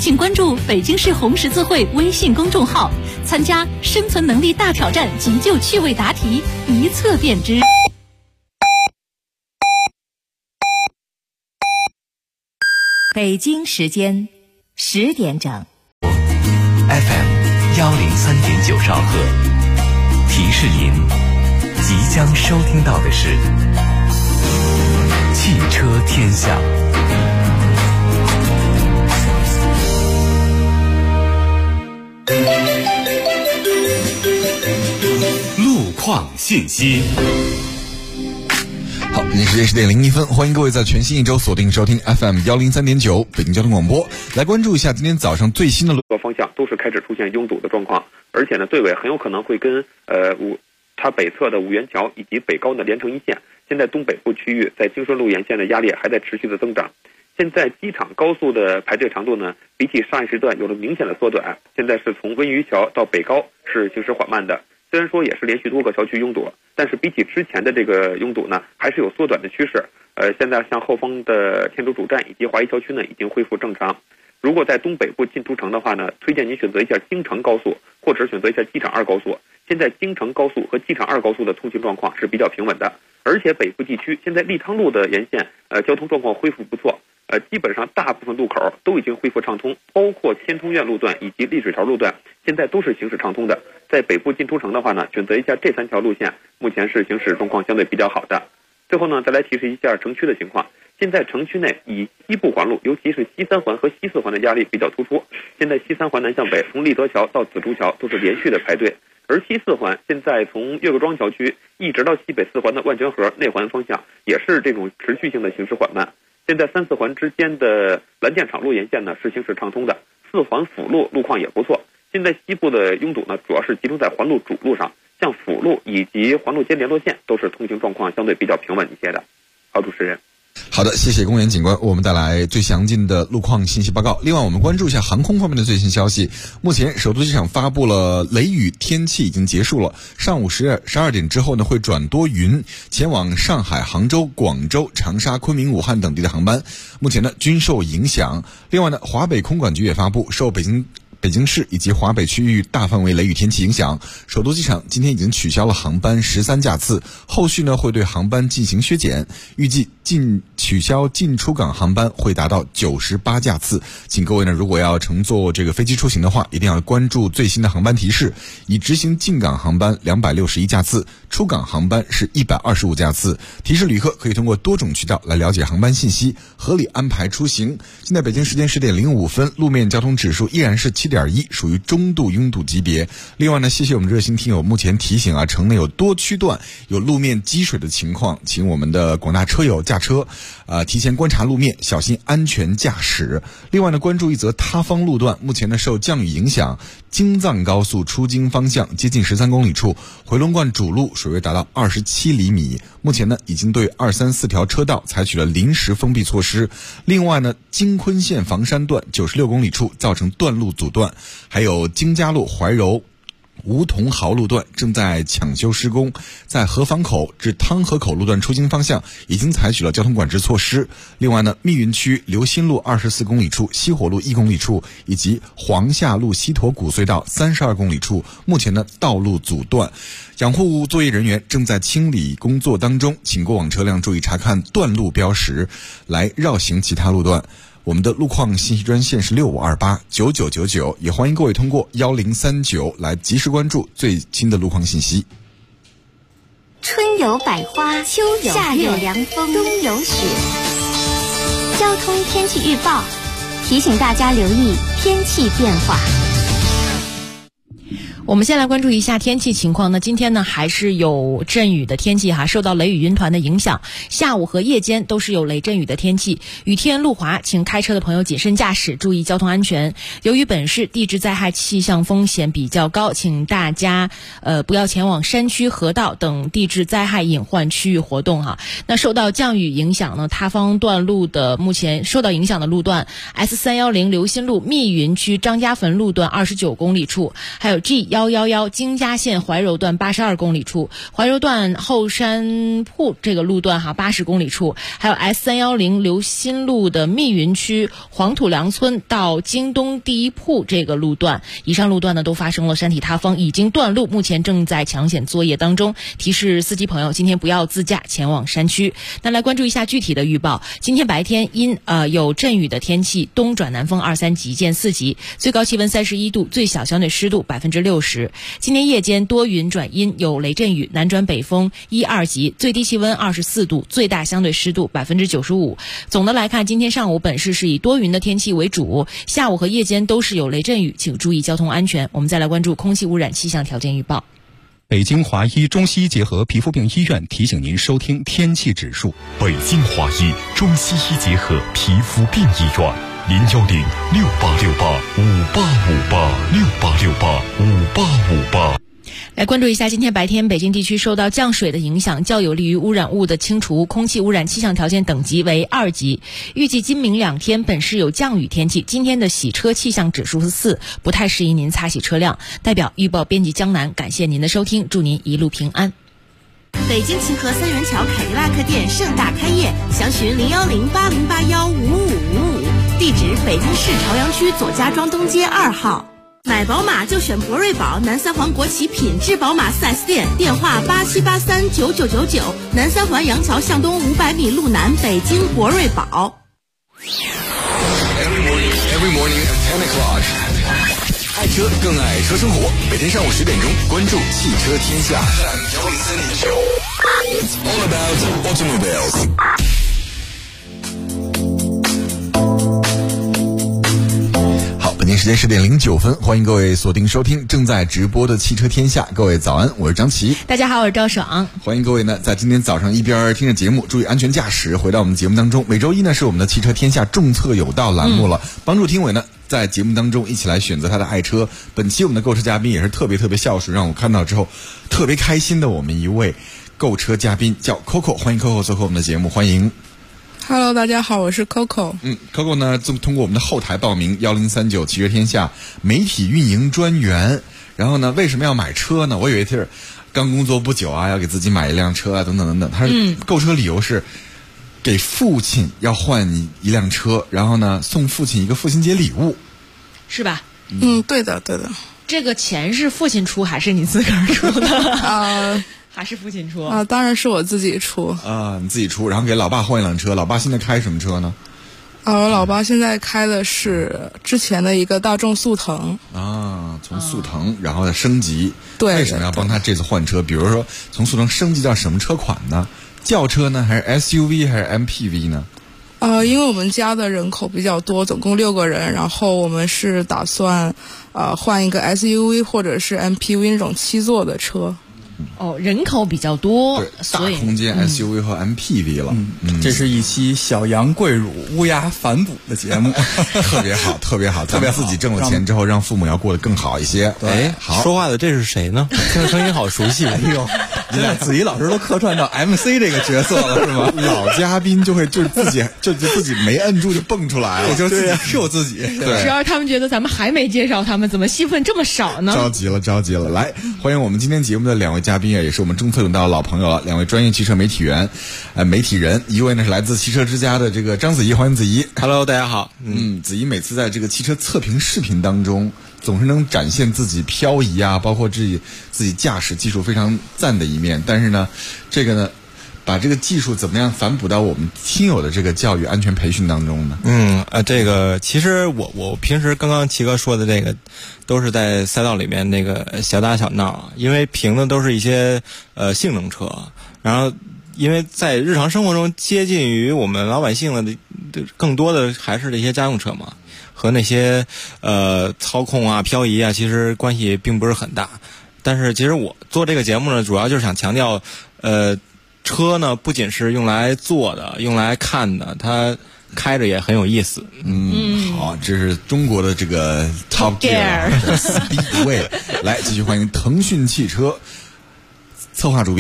请关注北京市红十字会微信公众号，参加生存能力大挑战急救趣味答题，一测便知。 北京时间10点整。 FM 103.9兆赫，提示您即将收听到的是汽车天下。路况信息。 好，那时间10点01分，欢迎各位在全新一周锁定收听 FM 103.9北京交通广播，来关注一下今天早上最新的路方向都是开始出现拥堵的状况，而且呢，队尾很有可能会跟它北侧的五元桥以及北高的连成一线。现在东北部区域在京顺路沿线的压力还在持续的增长。现在机场高速的排队长度呢，比起上一时段有了明显的缩短，现在是从温榆桥到北高是行驶缓慢的。虽然说也是连续多个小区拥堵，但是比起之前的这个拥堵呢，还是有缩短的趋势。现在像后方的天竺主站以及华谊桥区呢，已经恢复正常。如果在东北部进出城的话呢，推荐您选择一下京承高速，或者选择一下机场2高速。现在京承高速和机场2高速的通行状况是比较平稳的，而且北部地区现在利汤路的沿线交通状况恢复不错。基本上大部分路口都已经恢复畅通，包括千通苑路段以及丽水桥路段，现在都是行驶畅通的。在北部进出城的话呢，选择一下这3条路线，目前是行驶状况相对比较好的。最后呢，再来提示一下城区的情况。现在城区内以西部环路，尤其是西3环和西4环的压力比较突出。现在西3环南向北，从立德桥到紫竹桥都是连续的排队，而西4环现在从岳各庄桥区一直到西北4环的万泉河内环方向，也是这种持续性的行驶缓慢。现在3、4环之间的蓝电厂路沿线呢是行驶畅通的，4环辅路路况也不错。现在西部的拥堵呢，主要是集中在环路主路上，像辅路以及环路间联络线都是通行状况相对比较平稳一些的。好，主持人。 好的，谢谢公园警官，我们带来最详尽的路况信息报告。另外，我们关注一下航空方面的最新消息。目前，首都机场发布了雷雨天气已经结束了，上午12点之后呢，会转多云，前往上海、杭州、广州、长沙、昆明、武汉等地的航班，目前呢均受影响。另外呢，华北空管局也发布，受北京市以及华北区域大范围雷雨天气影响，首都机场今天已经取消了航班13架次，后续呢会对航班进行削减，预计取消进出港航班会达到98架次。请各位呢，如果要乘坐这个飞机出行的话，一定要关注最新的航班提示，已执行进港航班261架次，出港航班是125架次。提示旅客可以通过多种渠道来了解航班信息，合理安排出行。现在北京时间10点05分，路面交通指数依然是7.1，属于中度拥堵级别。另外呢，谢谢我们热心听友目前提醒啊，城内有多区段有路面积水的情况，请我们的广大车友驾车提前观察路面，小心安全驾驶。另外呢，关注一则塌方路段，目前呢受降雨影响，京藏高速出京方向接近13公里处，回龙观主路水位达到27厘米，目前呢已经对2、3、4条车道采取了临时封闭措施。另外呢，京昆线房山段96公里处造成段路阻断，还有京嘉路怀柔梧桐豪路段正在抢修施工，在河坊口至汤河口路段出京方向已经采取了交通管制措施。另外呢，密云区刘新路24公里处、西火路1公里处以及黄下路西驼谷隧道32公里处，目前呢道路阻断，养护作业人员正在清理工作当中，请过往车辆注意查看段路标识，来绕行其他路段。我们的路况信息专线是65289999，也欢迎各位通过1039来及时关注最新的路况信息。 春有百花，秋有夏有凉风，冬有雪。交通天气预报提醒大家留意天气变化。 我们先来关注一下天气情况。那今天呢还是有阵雨的天气哈，受到雷雨云团的影响，下午和夜间都是有雷阵雨的天气。雨天路滑，请开车的朋友谨慎驾驶，注意交通安全。由于本市地质灾害气象风险比较高，请大家不要前往山区、河道等地质灾害隐患区域活动哈。那受到降雨影响呢，塌方段路的目前受到影响的路段 S310 刘新路密云区张家坟路段29公里处，还有 G 111京嘉线怀柔段82公里处，怀柔段后山铺这个路段80公里处，还有 S310刘新路的密云区黄土梁村到京东第一铺这个路段，以上路段呢都发生了山体塌方，已经断路，目前正在抢险作业当中。提示司机朋友今天不要自驾前往山区。那来关注一下具体的预报。今天白天因有阵雨的天气，东转南风2、3级见4级，最高气温31度，最小相对湿度60%。今天夜间多云转阴，有雷阵雨，南转北风1、2级，最低气温24度，最大相对湿度95%。总的来看，今天上午本市是以多云的天气为主，下午和夜间都是有雷阵雨，请注意交通安全。我们再来关注空气污染气象条件预报。 北京华医中西医结合皮肤病医院提醒您收听天气指数。 北京华医中西医结合皮肤病医院，0106868585858，68685858。 来关注一下今天白天北京地区受到降水的影响，较有利于污染物的清除，空气污染气象条件等级为2级。预计今明2天本市有降雨天气，今天的洗车气象指数是4，不太适宜您擦洗车辆。代表预报编辑江南，感谢您的收听，祝您一路平安。 北京秦河三元桥凯迪拉克店盛大开业，详询01080815555，地址北京市朝阳区左家庄东街2号。买宝马就选博瑞宝，南三环国企品质宝马 4S 店，电话87839999，南三环杨桥向东500米路南，北京博瑞宝。 Every morning at 10 o'clock， 爱车更爱车生活。每天上午10点钟，关注汽车天下。It's all about automobiles。北京时间10点09分，欢迎各位锁定收听正在直播的汽车天下。各位早安，我是张琪。 大家好，我是赵爽。 欢迎各位呢，在今天早上一边听着节目，注意安全驾驶，回到我们节目当中。每周一呢是我们的汽车天下重策有道栏目了，帮助听伟呢在节目当中一起来选择他的爱车。本期我们的购车嘉宾也是特别孝顺，让我看到之后特别开心的我们一位购车嘉宾，叫 Coco。 欢迎 Coco 做客我们的节目，欢迎。 Hello， 大家好，我是 Coco。 Coco 呢，通过我们的后台报名1039汽车天下媒体运营专员。然后呢，为什么要买车呢？我以为是刚工作不久啊，要给自己买一辆车啊，等等等等。他购车理由是给父亲要换一辆车，然后呢，送父亲一个父亲节礼物， 是吧？ 对的。 这个钱是父亲出还是你自个儿出的？还是父亲出啊？当然是我自己出啊，你自己出，然后给老爸换一辆车。老爸现在开什么车呢？ 我老爸现在开的是之前的一个大众速腾啊，从速腾然后再升级。 对， 为什么要帮他这次换车？比如说从速腾升级到什么车款呢？轿车呢，还是 SUV 还是 MPV 呢？ 因为我们家的人口比较多，总共6个人，然后我们是打算换一个 SUV 或者是 MPV 那种7座的车。 人口比较多， 大空间 SUV 和 MPV 了。 这是一期小羊跪乳乌鸦反哺的节目。 特别好，特别好。咱们自己挣了钱之后，让父母要过得更好一些。 对， 好。 说话的这是谁呢？听着声音好熟悉。 哎呦，子怡老师都客串到 MC 这个角色了，是吗？ 老嘉宾就会自己没摁住就蹦出来了， 就自己 Q 自己。 对，只要他们觉得咱们还没介绍他们，怎么戏份这么少呢？ 着急了。来，欢迎我们今天节目的2位嘉宾，也是我们中策有道的老朋友了，2位专业汽车媒体人，一位呢是来自汽车之家的这个张子怡，欢迎子怡。 Hello， 大家好。 子怡每次在这个汽车测评视频当中，总是能展现自己漂移啊，包括自己驾驶技术非常赞的一面。但是呢，这个呢，把这个技术怎么样反哺到我们听友的这个教育安全培训当中呢？ 这个其实我平时刚刚齐哥说的这个，都是在赛道里面那个小打小闹，因为评的都是一些性能车，然后因为在日常生活中接近于我们老百姓的更多的还是这些家用车嘛，和那些操控啊、漂移啊，其实关系并不是很大。但是其实我做这个节目呢，主要就是想强调，车呢不仅是用来坐的、用来看的，它开着也很有意思。 好，这是中国的这个 Top Gear Speedway。来，继续欢迎腾讯汽车策划主编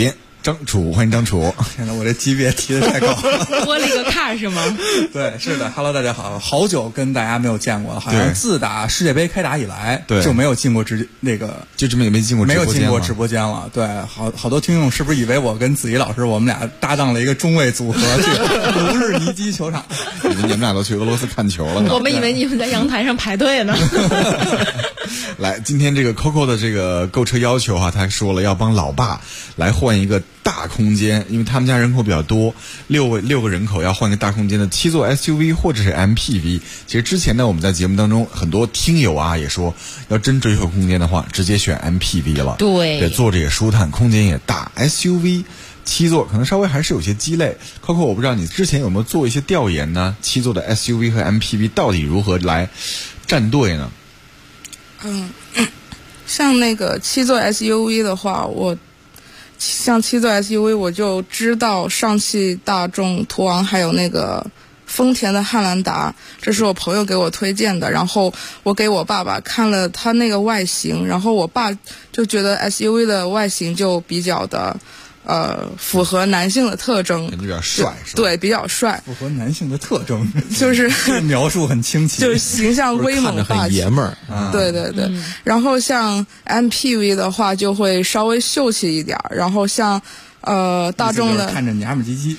张楚，欢迎张楚。 天哪，我这级别提的太高了， 多了一个坎是吗？ 对，是的。Hello， 大家好，好久跟大家没有见过了，好像自打世界杯开打以来，就没有进过就这么也没进过直播间了。对，好多听众是不是以为我跟子怡老师我们俩搭档了一个中卫组合去卢日尼基球场？ 你们俩都去俄罗斯看球了呢？ 我们以为你们在阳台上排队呢。 来，今天这个 Coco 的这个购车要求他说了要帮老爸来换一个大空间，因为他们家人口比较多，6个人口要换个大空间的7座 SUV 或者是 MPV。其实之前呢，我们在节目当中很多听友也说，要真追求空间的话，直接选 MPV 了。对，坐着也舒坦，空间也大。SUV 7座可能稍微还是有些鸡肋。Coco， 我不知道你之前有没有做一些调研呢？7座的 SUV 和 MPV 到底如何来站队呢？ 像那个7座 SUV 的话，像7座 SUV 我就知道上汽大众途昂还有那个丰田的汉兰达，这是我朋友给我推荐的，然后我给我爸爸看了他那个外形，然后我爸就觉得 SUV 的外形就比较的符合男性的特征， 感觉比较帅，是吧？ 对，比较帅， 符合男性的特征， 就是描述很清晰， 就是形象威猛霸气， 看着很爷们儿。 对对对。然后像 MPV 的话，就会稍微秀气一点，然后像大众的看着娘们唧唧，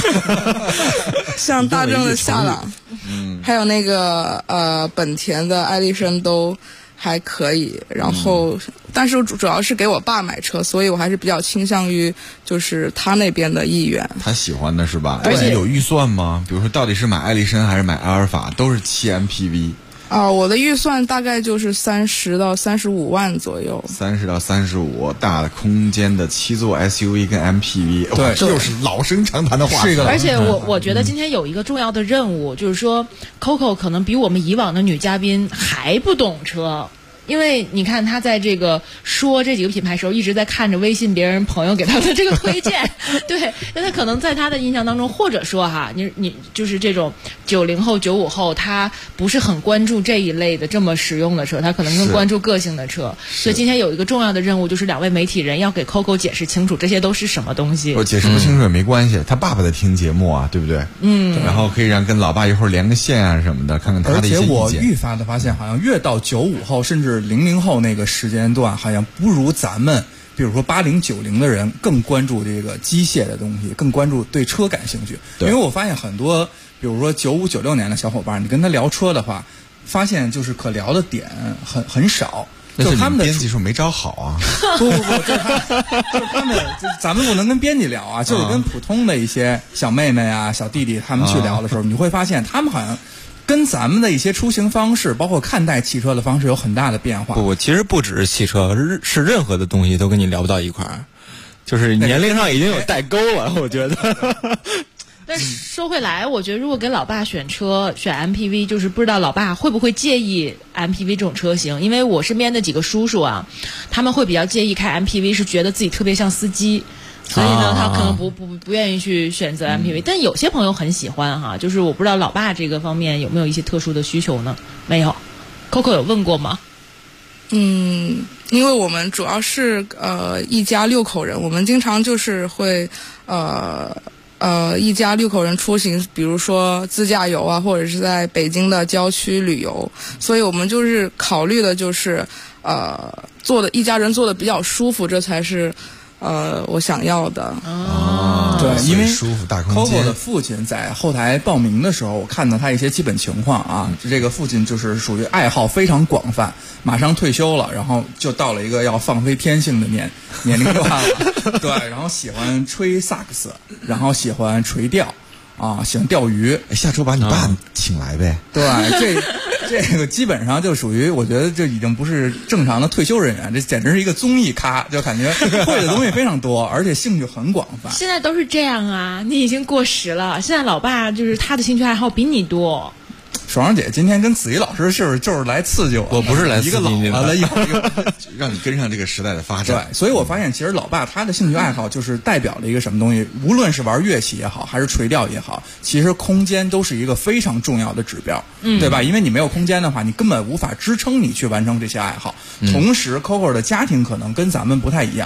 像大众的夏朗，还有那个本田的艾力绅都还可以，然后但是主要是给我爸买车，所以我还是比较倾向于就是他那边的意愿。 他喜欢的是吧？而且有预算吗？比如说到底是买艾力绅还是买阿尔法？都是7 MPV。 我的预算大概就是30到35万左右。 30到35，大的空间的7座 SUV 跟 MPV， 对， 这就是老生常谈的话题。 而且我觉得今天有一个重要的任务，就是说 Coco 可能比我们以往的女嘉宾还不懂车。因为你看他在这个说这几个品牌时候，一直在看着微信别人朋友给他的这个推荐，对，那他可能在他的印象当中，或者说你就是这种90后、95后，他不是很关注这一类的这么实用的车，他可能更关注个性的车。所以今天有一个重要的任务，就是2位媒体人要给 Coco 解释清楚这些都是什么东西。 我解释不清楚也没关系，他爸爸在听节目对不对？然后可以让跟老爸一会儿连个线什么的，看看他的一些意见。 而且我愈发的发现，好像越到95后甚至00后那个时间段，好像不如咱们比如说80、90的人更关注这个机械的东西，更关注对车感兴趣。因为我发现很多比如说95、96年的小伙伴，你跟他聊车的话，发现就是可聊的点很少。 就是他们的编辑说没招好啊！ 不，就是他们，咱们不能跟编辑聊啊，就是跟普通的一些小妹妹啊、小弟弟他们去聊的时候，你会发现他们好像跟咱们的一些出行方式，包括看待汽车的方式有很大的变化。 不，其实不只是汽车，是任何的东西都跟你聊不到一块儿，就是年龄上已经有代沟了，我觉得。 但是说回来，我觉得如果给老爸选车选 MPV， 就是不知道老爸会不会介意 MPV 这种车型。因为我身边的几个叔叔他们会比较介意开 MPV， 是觉得自己特别像司机，所以呢他可能不愿意去选择 MPV。但有些朋友很喜欢就是我不知道老爸这个方面有没有一些特殊的需求呢？没有。 Coco 有问过吗？ 因为我们主要是一家6口人，我们经常就是会一家6口人出行，比如说自驾游或者是在北京的郊区旅游，所以我们就是考虑的就是一家人坐的比较舒服，这才是我想要的。 对，因为舒服大空间。 Coco 的父亲在后台报名的时候，我看到他一些基本情况这个父亲就是属于爱好非常广泛，马上退休了，然后就到了一个要放飞天性的年龄段了。对，然后喜欢吹萨克斯，然后喜欢垂钓喜欢钓鱼。 下周把你爸请来呗。 对，这个基本上就属于，我觉得这已经不是正常的退休人员，这简直是一个综艺咖，就感觉会的东西非常多，而且兴趣很广泛。 现在都是这样你已经过时了。现在老爸就是他的兴趣爱好比你多。 爽爽姐今天跟子怡老师就是来刺激我不是来刺激你， 完了一会儿让你跟上这个时代的发展。 对，所以我发现其实老爸他的兴趣爱好就是代表了一个什么东西，无论是玩乐器也好，还是垂钓也好，其实空间都是一个非常重要的指标，对吧？因为你没有空间的话，你根本无法支撑你去完成这些爱好。同时 Coco 的家庭可能跟咱们不太一样。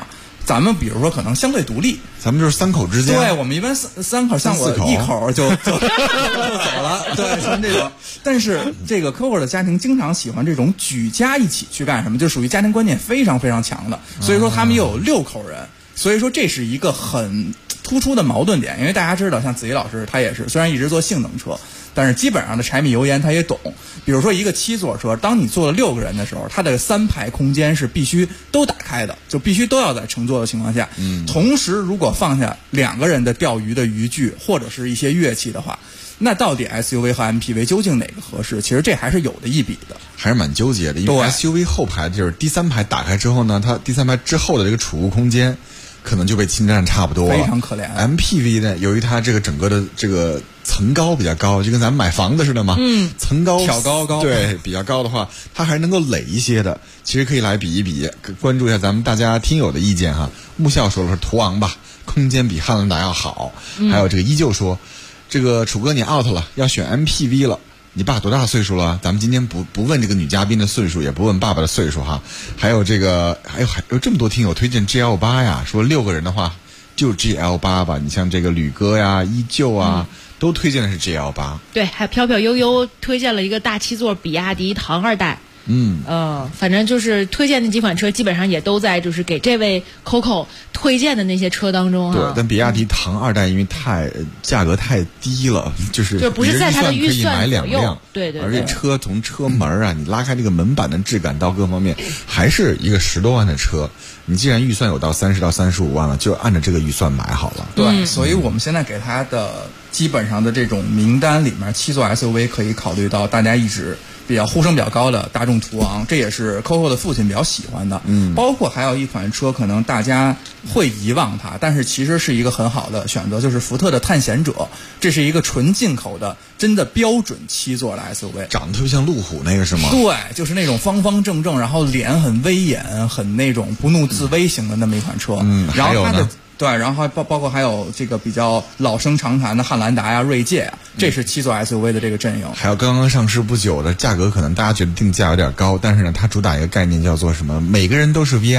咱们比如说可能相对独立， 咱们就是3口之间。 对，我们一般三口，像我1口就走了。对，像这种。但是这个 Coco 的家庭经常喜欢这种举家一起去干什么，就属于家庭观念非常非常强的。所以说他们又有6口人，所以说这是一个很突出的矛盾点。因为大家知道，像子怡老师他也是，虽然一直做性能车，但是基本上的柴米油盐他也懂。比如说一个7座车，当你坐了6个人的时候，它的3排空间是必须都打开的，就必须都要在乘坐的情况下。同时如果放下2个人的钓鱼的渔具或者是一些乐器的话，那到底 SUV 和 MPV 究竟哪个合适？其实这还是有的一比的， 还是蛮纠结的。因为 SUV 后排就是第3排打开之后呢，它第3排之后的这个储物空间可能就被侵占差不多了， 非常可怜。 MPV 呢，由于它这个整个的这个层高比较高，就跟咱们买房子似的嘛，层高挑高， 对，比较高的话，它还是能够垒一些的。其实可以来比一比，关注一下咱们大家听友的意见哈。木笑说了是途昂吧，空间比汉兰达要好。还有这个依旧说，这个楚哥你 out 了，要选 MPV 了。你爸多大岁数了？咱们今天不问这个女嘉宾的岁数，也不问爸爸的岁数哈。还有这个，还有这么多听友推荐 GL8 呀，说6个人的话就 GL8 吧。你像这个吕哥呀、依旧啊，都推荐的是 GL8。对， 还飘飘悠悠推荐了一个大7座比亚迪唐2代。反正就是推荐的几款车，基本上也都在就是给这位 Coco 推荐的那些车当中对，但比亚迪唐2代因为价格太低了，就不是在它的预算可以买2辆， 对， 而且车从车门啊，你拉开这个门板的质感到各方面，还是一个10多万的车。你既然预算有到30到35万了，就按照这个预算买好了。 对，所以我们现在给它的基本上的这种名单里面，7座 SUV 可以考虑到大家一直比较呼声比较高的大众途昂，这也是 Coco 的父亲比较喜欢的。包括还有一款车，可能大家会遗忘它，但是其实是一个很好的选择，就是福特的探险者。这是一个纯进口的，真的标准7座的 SUV， 长得特别像路虎那个是吗？ 对，就是那种方方正正，然后脸很威严，很那种不怒自威型的那么一款车。然后它的。对，然后包括还有这个比较老生常谈的汉兰达呀、锐界啊，这是7座 SUV 的这个阵营。 还有刚刚上市不久的，价格可能大家觉得定价有点高，但是呢，它主打一个概念叫做什么？每个人都是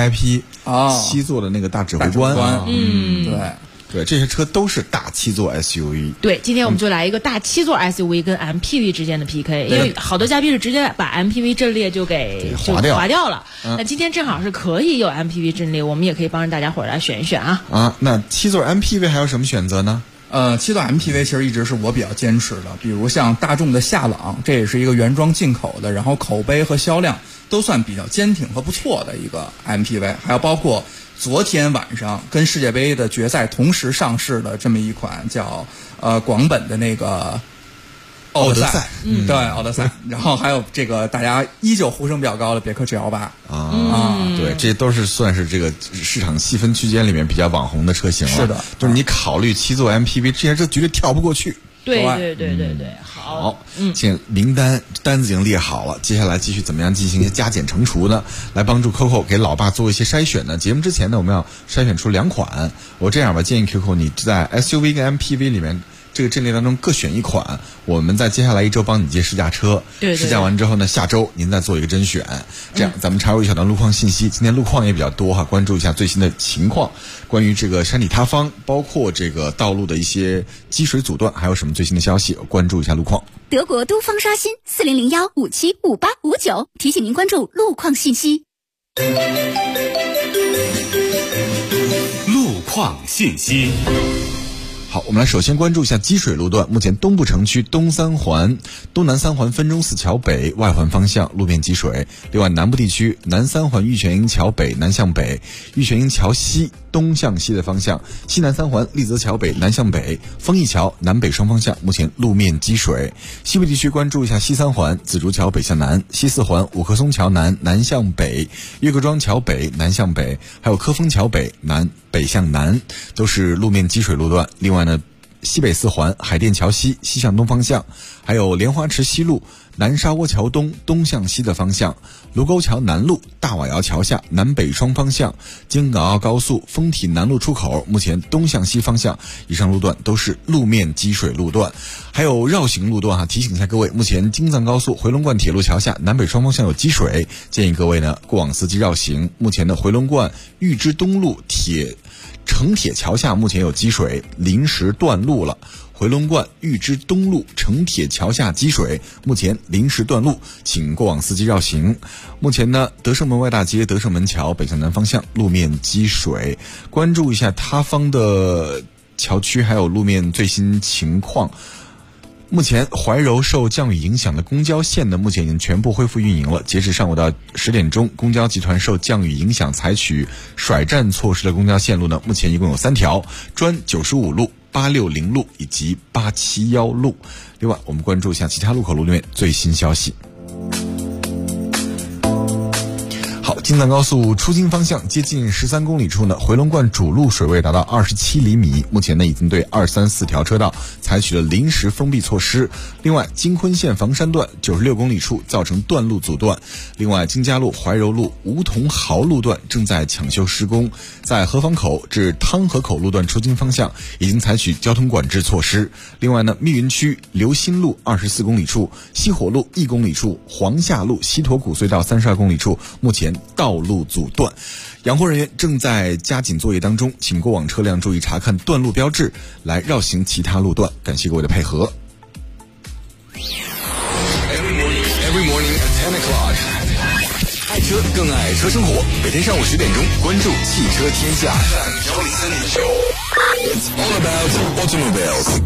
VIP。7座的那个大指挥官。对，这些车都是大7座 SUV。 对，今天我们就来一个大7座 SUV 跟 MPV 之间的 PK，因为好多嘉宾是直接把 MPV 阵列就划掉了。那今天正好是可以有 MPV 阵列，我们也可以帮着大家伙来选一选啊。 那7座 MPV 还有什么选择呢 ？7座 MPV 其实一直是我比较坚持的，比如像大众的夏朗，这也是一个原装进口的，然后口碑和销量都算比较坚挺和不错的一个 MPV， 还有包括昨天晚上跟世界杯的决赛同时上市的这么一款叫广本的那个奥德赛，对，奥德赛。然后还有这个大家依旧呼声比较高的别克 GL8 对，这都是算是这个市场细分区间里面比较网红的车型了。 是的， 就是你考虑7座 MPV， 这些车绝对跳不过去。 对，好， 现在名单子已经列好了，接下来继续怎么样进行一些加减乘除呢？来帮助 Coco 给老爸做一些筛选呢？节目之前呢，我们要筛选出2款。我这样吧，建议 Coco 你在 SUV 跟 MPV 里面这个阵列当中各选一款，我们在接下来1周帮你接试驾车。试驾完之后呢，下周您再做一个甄选。这样咱们插入一小段路况信息。今天路况也比较多哈，关注一下最新的情况。关于这个山体塌方，包括这个道路的一些积水阻断，还有什么最新的消息？关注一下路况。 德国东方刷新4001575859，提醒您关注路况信息。 路况信息。 好，我们来首先关注一下积水路段。目前东部城区东三环、东南三环分钟寺桥北外环方向路面积水。另外，南部地区南三环玉泉营桥北南向北、玉泉营桥西东向西的方向，西南三环立泽桥北南向北、丰益桥南北双方向目前路面积水。西部地区关注一下西三环紫竹桥北向南、西四环五棵松桥南南向北、岳各庄桥北南向北，还有科丰桥北南北向南，都是路面积水路段。另外呢，西北四环海淀桥西西向东方向，还有莲花池西路南沙窝桥东向西的方向，卢沟桥南路大瓦窑桥下南北双方向，京港澳高速丰体南路出口目前东向西方向以上路段都是路面积水路段。还有绕行路段提醒一下各位，目前京藏高速回龙观铁路桥下南北双方向有积水，建议各位呢过往司机绕行。目前的回龙观玉芝东路城铁桥下目前有积水，临时断路了。回龙观玉芝东路城铁桥下积水，目前临时断路，请过往司机绕行。目前呢，德胜门外大街德胜门桥北向南方向路面积水，关注一下他方的桥区还有路面最新情况。目前怀柔受降雨影响的公交线呢，目前已经全部恢复运营了。截至上午到10点钟，公交集团受降雨影响采取甩站措施的公交线路呢，目前一共有3条：专95路、860路以及871路。另外，我们关注一下其他路口路面最新消息。好，京藏高速出京方向接近13公里处呢，回龙观主路水位达到27厘米，目前呢已经对2、3、4条车道采取了临时封闭措施。另外，京昆线房山段96公里处造成断路阻断。另外，京嘉路、怀柔路、梧桐豪路段正在抢修施工，在河坊口至汤河口路段出京方向已经采取交通管制措施。另外呢，密云区刘新路24公里处、西火路1公里处、黄下路西驼谷隧道32公里处目前道路阻断，养护人员正在加紧作业当中，请过往车辆注意查看断路标志，来绕行其他路段。感谢各位的配合。 Every morning at 10 o'clock， 爱车更爱车生活。每天上午10点钟，关注汽车天下。It's all about automobiles。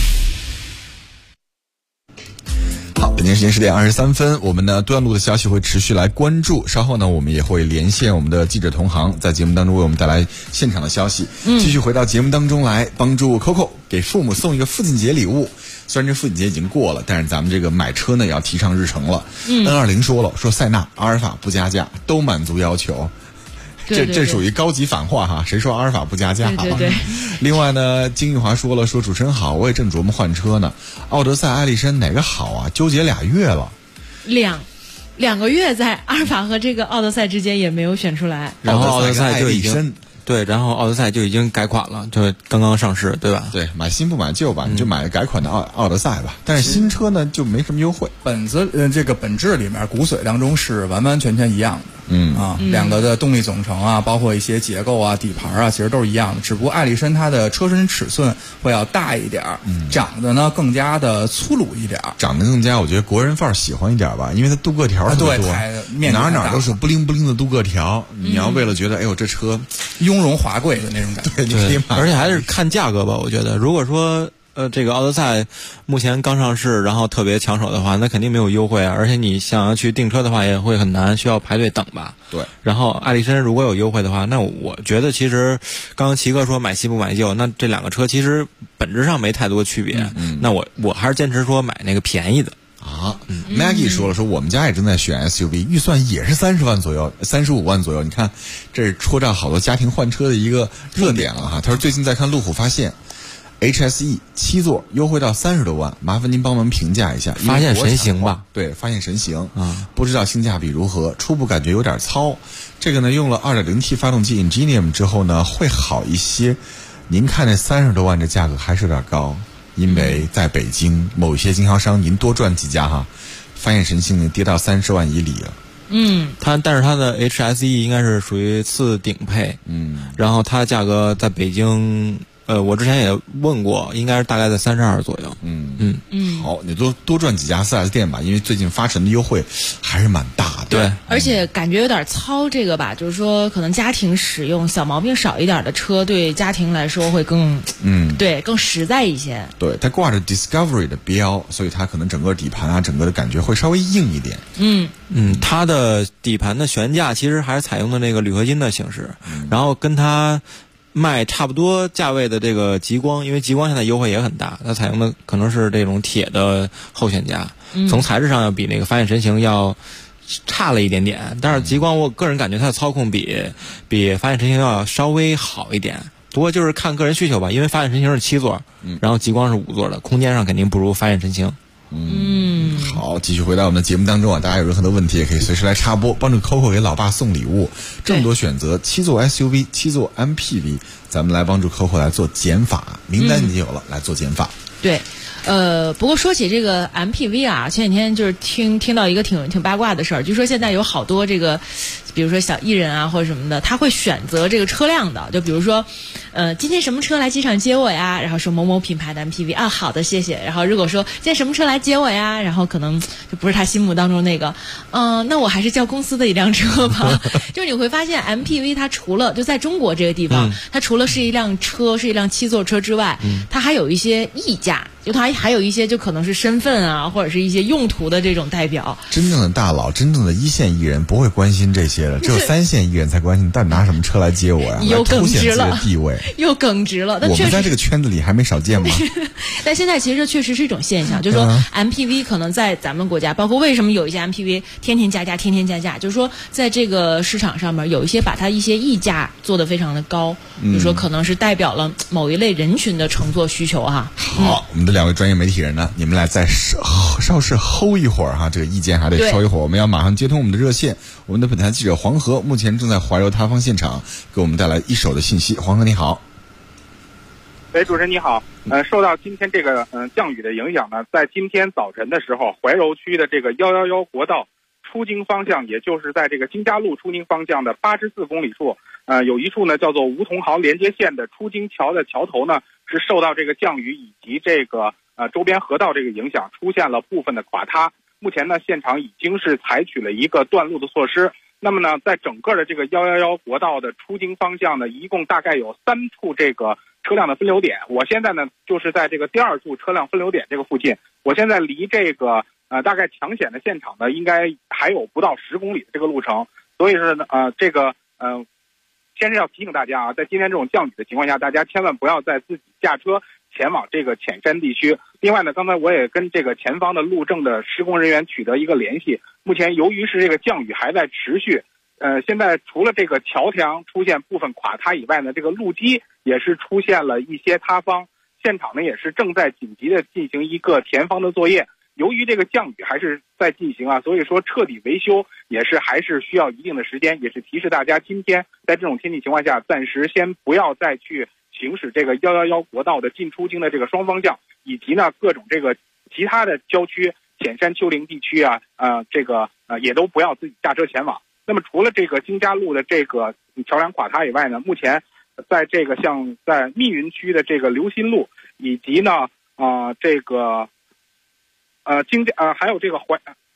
好，北京时间10点23分，我们呢断路的消息会持续来关注，稍后呢我们也会连线我们的记者同行，在节目当中为我们带来现场的消息。继续回到节目当中来，帮助 Coco 给父母送一个父亲节礼物。虽然这父亲节已经过了，但是咱们这个买车呢也要提上日程了。N20 说塞纳、阿尔法不加价，都满足要求。这属于高级反话哈，谁说阿尔法不加价？ 对。 另外呢，金玉华说了，说主持人好，我也正琢磨换车呢，奥德赛、艾力绅哪个好啊？纠结2月了， 两个月在阿尔法和这个奥德赛之间也没有选出来， 然后奥德赛就已经对，然后奥德赛就已经改款了，就刚刚上市，对吧？ 对，买新不买旧吧，你就买改款的奥德赛吧。但是新车呢就没什么优惠。 这个本质里面，骨髓当中是完完全全一样的。两个的动力总成啊，包括一些结构啊、底盘啊，其实都是一样的。只不过艾力绅它的车身尺寸会要大一点，长得呢更加的粗鲁一点， 长得更加，我觉得国人范儿喜欢一点吧，因为它镀铬条特别多，哪都是不灵不灵的镀铬条。你要为了觉得，哎呦这车雍容华贵的那种感觉， 对，你可以买。 而且还是看价格吧，我觉得，如果说这个奥德赛目前刚上市，然后特别抢手的话，那肯定没有优惠啊。而且你想要去订车的话，也会很难，需要排队等吧。 对。然后艾力绅如果有优惠的话，那我觉得其实刚刚齐哥说买新不买旧，那这两个车其实本质上没太多区别。那我还是坚持说买那个便宜的。 Maggie 说了，说我们家也正在选 SUV， 预算也是30万左右，35万左右。你看，这是戳着好多家庭换车的一个热点了哈。他说最近在看路虎发现 HSE 7座优惠到30多万，麻烦您帮忙评价一下。 发现神行吧？ 对，发现神行不知道性价比如何，初步感觉有点糙。这个呢，用了 2.0T 发动机 Ingenium 之后呢，会好一些。您看那30多万这价格还是有点高。因为在北京某一些经销商，您多转几家哈，发现神行跌到30万以里了。 但是它的 HSE 应该是属于次顶配，然后它价格在北京，我之前也问过，应该是大概在32左右。 好，你多转几家 4S 店吧，因为最近发神的优惠还是蛮大的。 对， 而且感觉有点糙，这个吧，就是说可能家庭使用小毛病少一点的车，对家庭来说会更对更实在一些。 对，它挂着 Discovery 的标，所以它可能整个底盘啊，整个的感觉会稍微硬一点。 它的底盘的悬架其实还是采用的那个铝合金的形式，然后跟它卖差不多价位的这个极光，因为极光现在优惠也很大，它采用的可能是这种铁的后悬架，从材质上要比那个发现神行要差了一点点，但是极光我个人感觉它的操控比发现神行要稍微好一点，不过就是看个人需求吧，因为发现神行是7座，然后极光是5座的，空间上肯定不如发现神行。 好，继续回到我们的节目当中啊，大家有任何的问题也可以随时来插播，帮助 Coco 给老爸送礼物。这么多选择，7座 SUV、7座 MPV， 咱们来帮助 Coco 来做减法，名单已经有了，来做减法。 对。不过说起这个 MPV 啊，前几天就是听到一个挺八卦的事儿，据说现在有好多这个，比如说小艺人啊或者什么的，他会选择这个车辆的，就比如说，今天什么车来机场接我呀？然后说某某品牌的 MPV 啊，好的，谢谢。然后如果说今天什么车来接我呀？然后可能就不是他心目当中那个，那我还是叫公司的一辆车吧。就是你会发现 MPV 它除了就在中国这个地方，它除了是一辆车，是一辆7座车之外，它还有一些溢价。就它还有一些就可能是身份啊，或者是一些用途的这种代表。 真正的大佬，真正的1线艺人不会关心这些的，只有3线艺人才关心，到底拿什么车来接我呀？ 又耿直了， 地位又耿直了。但我们在这个圈子里还没少见吗？ 但现在其实这确实是一种现象，就是说 MPV 可能在咱们国家，包括为什么有一些 MPV 天天加价，就是说在这个市场上面有一些把它一些溢价做得非常的高，比如说可能是代表了某一类人群的乘坐需求哈。 好，我们的2位专业媒体人呢，你们俩再稍事 hold 一会儿哈，这个意见还得稍一会儿。我们要马上接通我们的热线，我们的本台记者黄河目前正在怀柔塌方现场，给我们带来一手的信息。黄河你好。 喂，主持人你好。受到今天这个降雨的影响呢，在今天早晨的时候，怀柔区的这个111国道出京方向，也就是在这个京嘉路出京方向的84公里处，有一处呢叫做梧桐壕连接线的出京桥的桥头呢，是受到这个降雨以及这个周边河道这个影响，出现了部分的垮塌。目前呢，现场已经是采取了一个断路的措施。那么呢，在整个的这个111国道的出京方向呢，一共大概有3处这个车辆的分流点。我现在呢，就是在这个第2处车辆分流点这个附近。我现在离这个大概抢险的现场呢，应该还有不到10公里的这个路程。所以是呢，先是要提醒大家啊，在今天这种降雨的情况下，大家千万不要再自己驾车前往这个浅山地区。另外呢，刚才我也跟这个前方的路政的施工人员取得一个联系。目前由于是这个降雨还在持续，现在除了这个桥梁出现部分垮塌以外呢，这个路基也是出现了一些塌方。现场呢也是正在紧急的进行一个填方的作业。由于这个降雨还是在进行啊，所以说彻底维修也是还是需要一定的时间，也是提示大家今天在这种天气情况下，暂时先不要再去行驶这个111国道的进出京的这个双方向，以及呢各种这个其他的郊区、浅山丘陵地区啊，也都不要自己驾车前往。那么除了这个京嘉路的这个桥梁垮塌以外呢，目前在这个像在密云区的这个刘新路，以及呢还有这个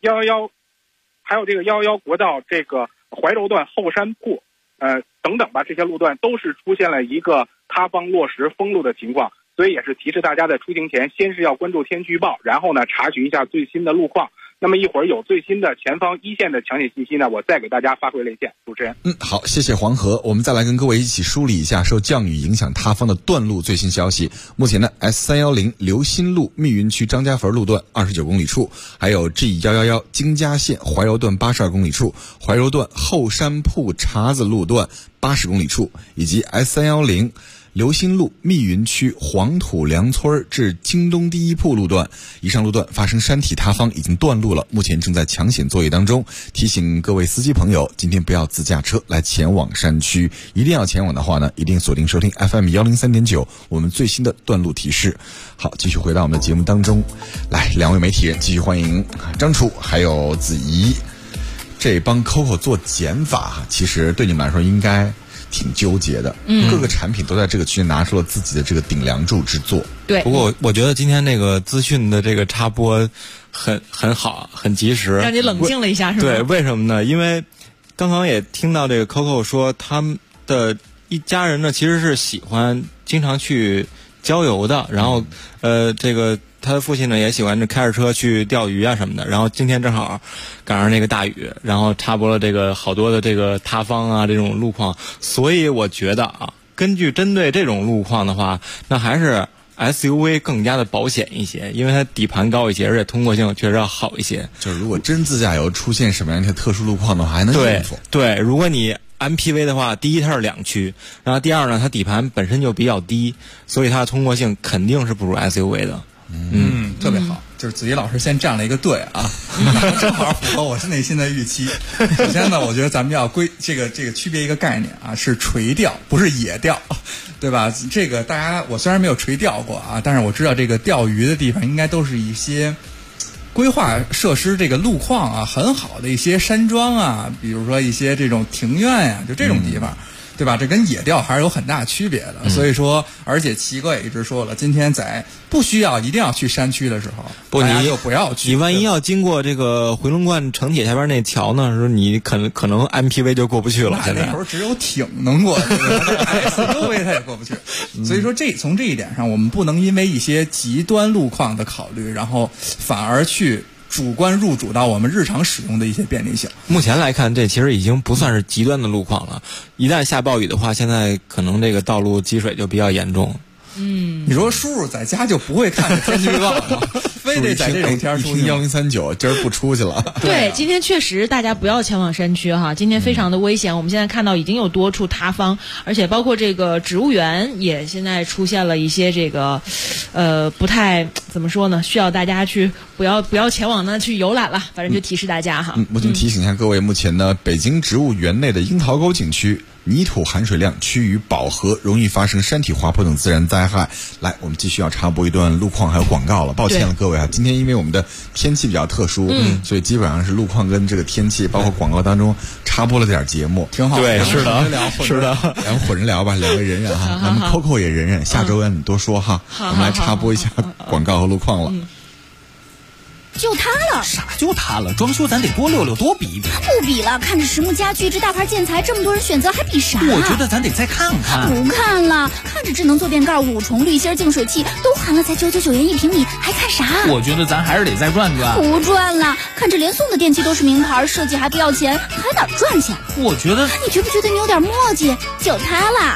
111国道这个怀柔段后山铺等等吧，这些路段都是出现了一个塌方落石封路的情况。所以也是提示大家在出行前先是要关注天气预报，然后呢查询一下最新的路况。那么一会儿有最新的前方1线的抢险信息呢，我再给大家发回连线。主持人， 好，谢谢黄河。我们再来跟各位一起梳理一下受降雨影响塌方的段路最新消息。目前呢 S310 刘新路密云区张家坟路段29公里处，还有 G111 京嘉线怀柔段82公里处，怀柔段后山铺碴子路段80公里处，以及 S310刘新路密云区黄土梁村至京东第一铺路段，以上路段发生山体塌方，已经断路了，目前正在抢险作业当中。提醒各位司机朋友，今天不要自驾车来前往山区，一定要前往的话呢，一定锁定收听 FM 103.9我们最新的段路提示。好，继续回到我们的节目当中来，2位媒体人继续欢迎张楚还有子怡。这帮 Coco 做减法，其实对你们来说应该挺纠结的，各个产品都在这个区间拿出了自己的这个顶梁柱之作。 对， 不过我觉得今天那个资讯的这个插播很好，很及时， 让你冷静了一下，是吗？ 对，为什么呢？因为刚刚也听到这个 Coco 说，他们的一家人呢其实是喜欢经常去郊游的，然后这个他的父亲呢也喜欢开着车去钓鱼啊什么的，然后今天正好赶上那个大雨，然后插播了这个好多的这个塌方啊这种路况，所以我觉得啊，针对这种路况的话，那还是 SUV 更加的保险一些，因为它底盘高一些，而且通过性确实要好一些。 就是如果真自驾游出现什么样的特殊路况的话，还能应付。 对，如果你MPV 的话，第一它是2驱，然后第二呢，它底盘本身就比较低，所以它的通过性肯定是不如 SUV 的。 特别好。 就是子怡老师先站了一个队啊，正好符合我内心的预期。首先呢，我觉得咱们要这个区别一个概念啊，是垂钓，不是野钓，对吧？这个大家我虽然没有垂钓过啊，但是我知道这个钓鱼的地方应该都是一些规划设施这个路况啊很好的一些山庄啊，比如说一些这种庭院呀，就这种地方。对吧？这跟野钓还是有很大区别的，所以说，而且齐哥也一直说了，今天在不需要一定要去山区的时候，大家就不要去。 你万一要经过这个回龙观城铁下边那桥呢，说你可能 MPV 就过不去了。 那时候只有艇能过，SUV 它也过不去。所以说从这一点上，我们不能因为一些极端路况的考虑，然后反而去主观入主到我们日常使用的一些便利性。 目前来看，这其实已经不算是极端的路况了。一旦下暴雨的话，现在可能这个道路积水就比较严重。 你说叔叔在家就不会看天气预报吗？非得在这种天出去 ？1039，今儿不出去了。 对，今天确实大家不要前往山区哈，今天非常的危险。我们现在看到已经有多处塌方，而且包括这个植物园也现在出现了一些这个，不太怎么说呢，需要大家去不要前往那去游览了。反正就提示大家哈。 我就提醒一下各位，目前呢，北京植物园内的樱桃沟景区泥土含水量趋于饱和，容易发生山体滑坡等自然灾害。来，我们继续要插播一段路况还有广告了，抱歉了各位啊，今天因为我们的天气比较特殊，所以基本上是路况跟这个天气包括广告当中插播了点节目， 挺好。 对，是的， 咱们混着聊吧，两位忍忍哈，咱们 Coco 也忍忍，下周让你多说哈，我们来插播一下广告和路况了。 就它了， 啥就它了？装修咱得多溜溜，多比一比。 不比了，看着实木家具这大牌建材，这么多人选择，还比啥？ 我觉得咱得再看看。 不看了，看着智能坐便盖、5重滤芯净水器都含了才999元1平米，还看啥？ 我觉得咱还是得再转转。 不转了，看着连送的电器都是名牌，设计还不要钱，还哪赚钱？ 我觉得， 你觉不觉得你有点磨叽？就它了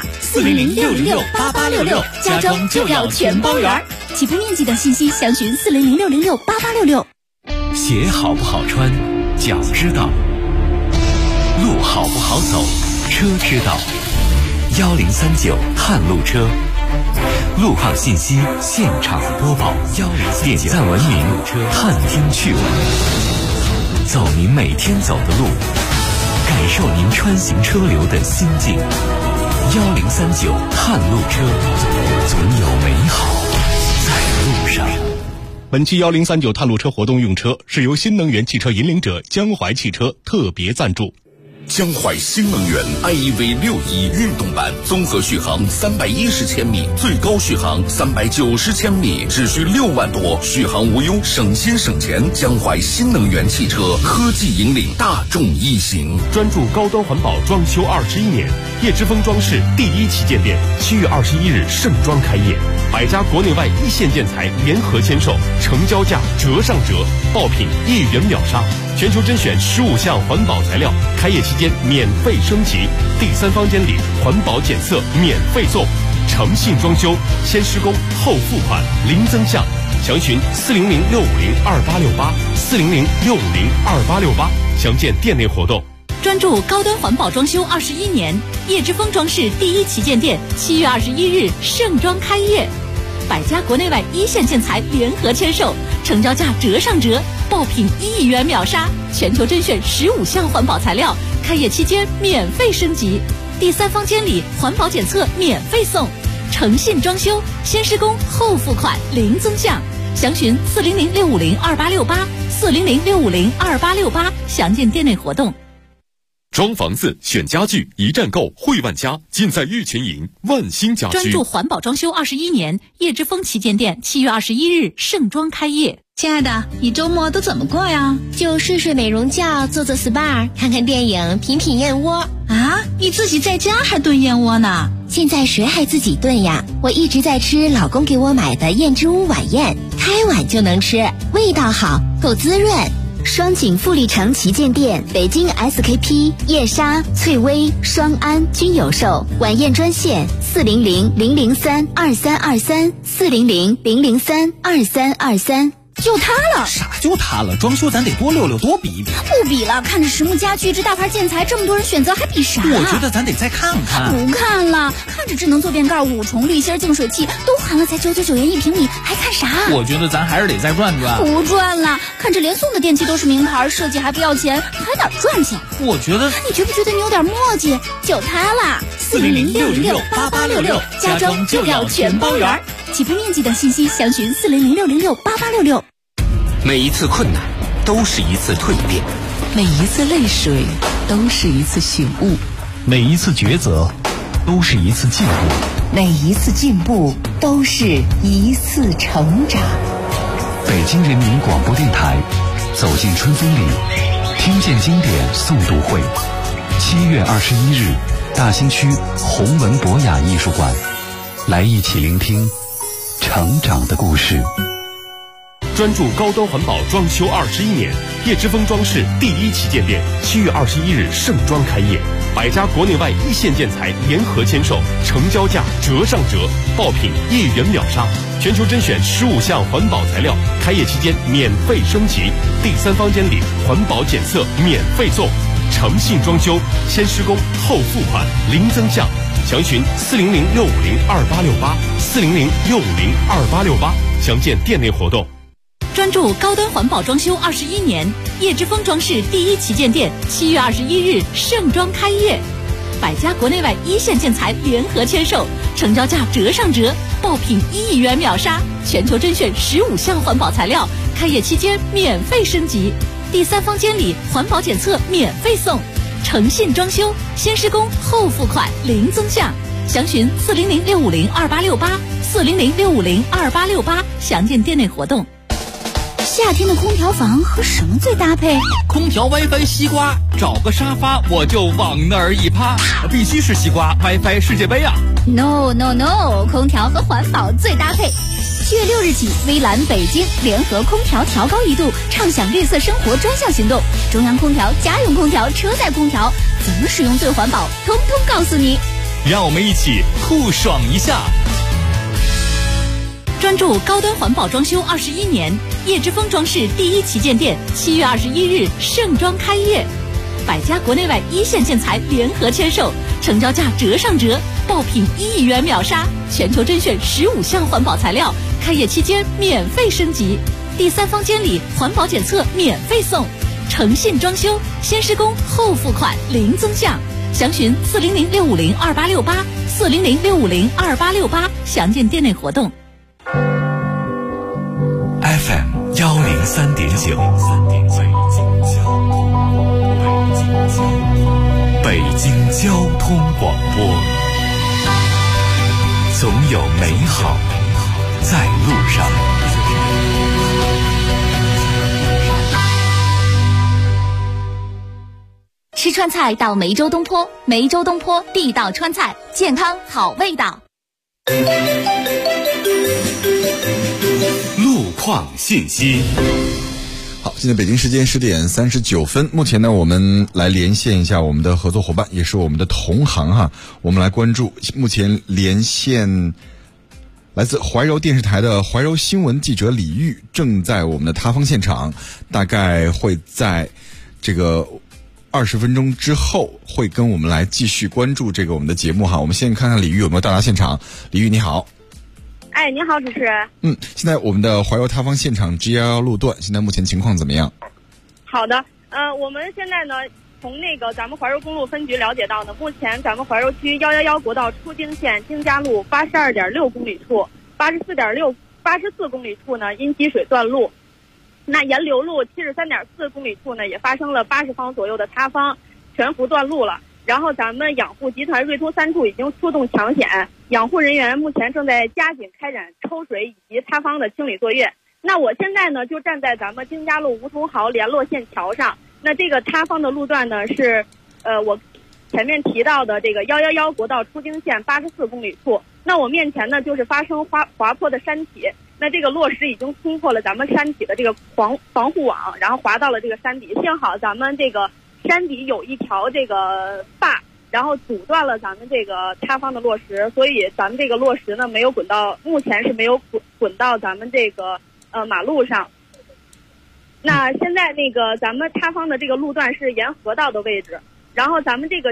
，400-606-8866，家装就要全包圆。起步面积等信息详询400-606-8866。 鞋好不好穿，脚知道；路好不好走，车知道。1039探路车，路况信息现场播报，点赞文明，探听趣闻，走您每天走的路，感受您穿行车流的心境。1039探路车，总有美好在路上。 本期1039探路车活动用车是由新能源汽车引领者江淮汽车特别赞助。 江淮新能源 iEV 61运动版，综合续航310千米，最高续航390千米，只需6万多，续航无忧，省心省钱。江淮新能源汽车科技引领大众一行， 专注高端环保装修21年。叶之峰装饰第1旗舰店7月21日盛装开业，100家国内外一线建材联合签售，成交价折上折，爆品1元秒杀，全球甄选15项环保材料，开业期间免费升级，第3方监理，环保检测免费送，诚信装修，先施工后付款，零增项，详询400-650-2868，400-650-2868，详见店内活动。 专注高端环保装修21年，叶之峰装饰第1旗舰店7月21日盛装开业，100家国内外一线建材联合签售，成交价折上折，爆品1元秒杀，全球甄选15项环保材料，开业期间免费升级，第3方监理，环保检测免费送，诚信装修，先施工后付款，零增项，详询400-650-2868，400-650-2868，详见店内活动。 装房子选家具，一站购汇万家，尽在玉群营万兴家居。 专注环保装修21年，叶之峰旗舰店7月21日盛装开业。 亲爱的，你周末都怎么过呀？ 就睡睡美容觉，做做 SPA， 看看电影，品品燕窝。 啊，你自己在家还炖燕窝呢？ 现在谁还自己炖呀？我一直在吃老公给我买的燕之屋晚宴，开碗就能吃，味道好，够滋润。双井富力城旗舰店、北京 SKP、叶莎、翠微、双安均有售。晚宴专线400-003-2323，400-003-2323。 就它了。 啥就它了？装修咱得多溜溜，多比比。 不比了，看着实木家具这大牌建材，这么多人选择，还比啥？ 我觉得咱得再看看。 不看了，看着智能坐便盖、5重滤芯净水器都含了，才999元1平米，还看啥？ 我觉得咱还是得再转转。 不转了，看着连送的电器都是名牌，设计还不要钱，还哪赚钱？ 我觉得， 你觉不觉得你有点墨迹？就它啦，400-606-8866，家装就要全包圆。起步面积等信息详询400-606-8866。 每一次困难都是一次蜕变， 每一次泪水都是一次醒悟， 每一次抉择都是一次进步， 每一次进步都是一次成长。 北京人民广播电台，走进春风里，听见经典诵读会，7月21日，大兴区弘文博雅艺术馆，来一起聆听成长的故事。 专注高端环保装修21年，叶之峰装饰第1旗舰店7月21日盛装开业，100家国内外一线建材联合签售，成交价折上折，爆品1元秒杀，全球甄选15项环保材料，开业期间免费升级，第3房间里环保检测免费送，诚信装修，先施工后付款，零增项，详询400-650-2868，400-650-2868，详见店内活动。 专注高端环保装修21年，叶之峰装饰第1旗舰店7月21日盛装开业，100家国内外一线建材联合签售，成交价折上折，爆品1元秒杀，全球甄选15项环保材料，开业期间免费升级，第3房间里环保检测免费送，诚信装修，先施工后付款，零增项，详询400-650-2868，400-650-2868，详见店内活动。 夏天的空调房和什么最搭配？ 空调 WiFi 西瓜，找个沙发我就往那儿一趴，必须是西瓜 WiFi 世界杯啊 ！No， 空调和环保最搭配。7月6日起，微蓝北京联合空调调高1度，畅享绿色生活专项行动。中央空调、家用空调、车载空调，怎么使用最环保，通通告诉你。 让我们一起酷爽一下。 专注高端环保装修21年，叶之峰装饰第1旗舰店7月21日盛装开业，100家国内外一线建材联合签售，成交价折上折，爆品1元秒杀，全球甄选15项环保材料，开业期间免费升级，第3房间里环保检测免费送，诚信装修，先施工后付款，零增项，详询400-650-2868，400-650-2868，详见店内活动。 FM 103.9，北京交通广播，总有美好在路上。 吃川菜到梅州东坡，梅州东坡地道川菜，健康好味道。 路况信息。 好，现在北京时间10点39分。目前呢，我们来连线一下我们的合作伙伴，也是我们的同行哈。我们来关注目前连线来自怀柔电视台的怀柔新闻记者李玉，正在我们的塌方现场，大概会在这个20分钟之后会跟我们来继续关注这个我们的节目哈。我们先看看李玉有没有到达现场。李玉你好。 哎，你好，主持人。 现在我们的怀柔塌方现场 G11路段，现在目前情况怎么样？ 好的，我们现在呢，从那个咱们怀柔公路分局了解到呢，目前咱们怀柔区111国道出京线京嘉路82.6公里处、84公里处呢因积水断路。那沿流路73.4公里处呢，也发生了80方左右的塌方，全幅断路了。然后咱们养护集团瑞通3处已经出动抢险，养护人员目前正在加紧开展抽水以及塌方的清理作业。那我现在呢就站在咱们京嘉路梧桐壕联络线桥上，那这个塌方的路段呢是我前面提到的这个111国道出京线84公里处。那我面前呢就是发生滑坡的山体，那这个落石已经突破了咱们山体的这个防护网，然后滑到了这个山底。幸好咱们这个山底有一条这个坝，然后阻断了咱们这个塌方的落石，所以咱们这个落石呢没有滚到，目前是没有滚到咱们这个马路上。 那现在那个咱们塌方的这个路段是沿河道的位置，然后咱们这个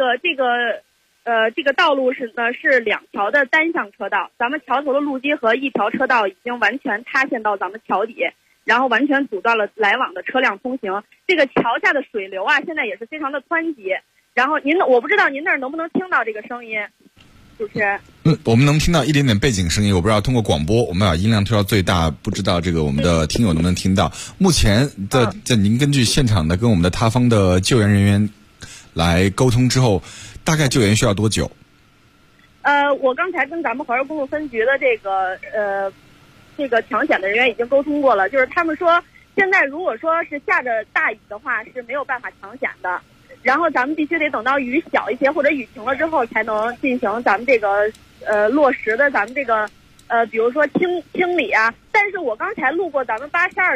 道路是2条的单向车道，咱们桥头的路基和1条车道已经完全塌陷到咱们桥底，然后完全阻断了来往的车辆通行。这个桥下的水流啊，现在也是非常的湍急。然后我不知道您那儿能不能听到这个声音，主持人。 我们能听到一点点背景声音，我不知道通过广播我们把音量推到最大，不知道这个我们的听友能不能听到。目前在您根据现场的跟我们的塌方的救援人员来沟通之后，大概救援需要多久？ 我刚才跟咱们怀柔公路分局的这个抢险的人员已经沟通过了，就是他们说现在如果说是下着大雨的话是没有办法抢险的，然后咱们必须得等到雨小一些或者雨停了之后才能进行咱们这个落实的咱们这个比如说清理啊。但是我刚才路过咱们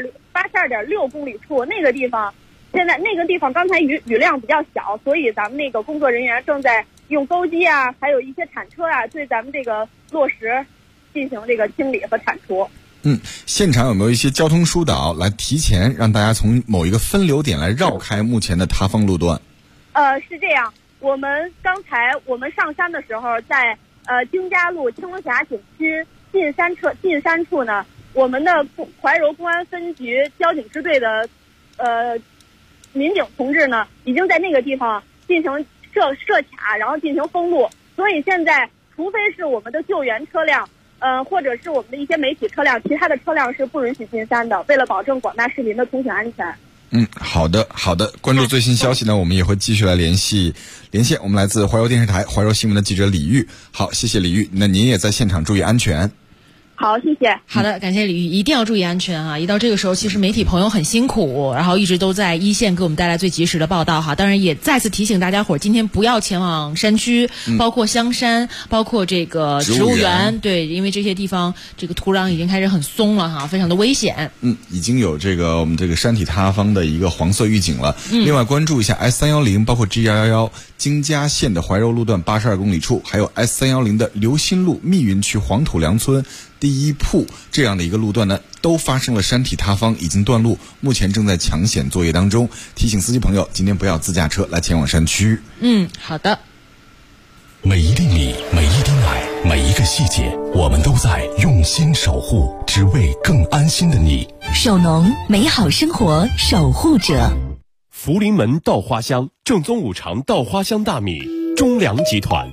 82.6公里处那个地方，现在那个地方刚才雨量比较小，所以咱们那个工作人员正在用钩机啊，还有一些铲车啊，对咱们这个落实进行这个清理和铲除。 现场有没有一些交通疏导来提前让大家从某一个分流点来绕开目前的塌方路段？ 是这样，刚才我们上山的时候，在京嘉路青龙峡景区进山处呢，我们的怀柔公安分局交警支队的民警同志呢，已经在那个地方进行设卡，然后进行封路。所以现在除非是我们的救援车辆，或者是我们的一些媒体车辆，其他的车辆是不允许进山的，为了保证广大市民的通行安全。 好的，关注最新消息呢，我们也会继续来连线我们来自怀柔电视台怀柔新闻的记者李玉。好，谢谢李玉，那您也在现场注意安全。 好，谢谢。 好的，感谢李玉，一定要注意安全啊！一到这个时候，其实媒体朋友很辛苦，然后一直都在一线给我们带来最及时的报道哈。当然也再次提醒大家伙儿，今天不要前往山区，包括香山，包括这个植物园，对，因为这些地方这个土壤已经开始很松了哈，非常的危险。 已经有我们这个山体塌方的一个黄色预警了。另外关注一下 S310，包括 G111京嘉线的怀柔路段82公里处，还有 S310的刘新路密云区黄土梁村第一铺这样的一个路段呢，都发生了山体塌方，已经断路，目前正在抢险作业当中。提醒司机朋友，今天不要自驾车来前往山区。 好的。 每一粒米，每一滴奶，每一个细节，我们都在用心守护，只为更安心的你。 首农，美好生活守护者。 福临门稻花香，正宗五常稻花香大米，中粮集团。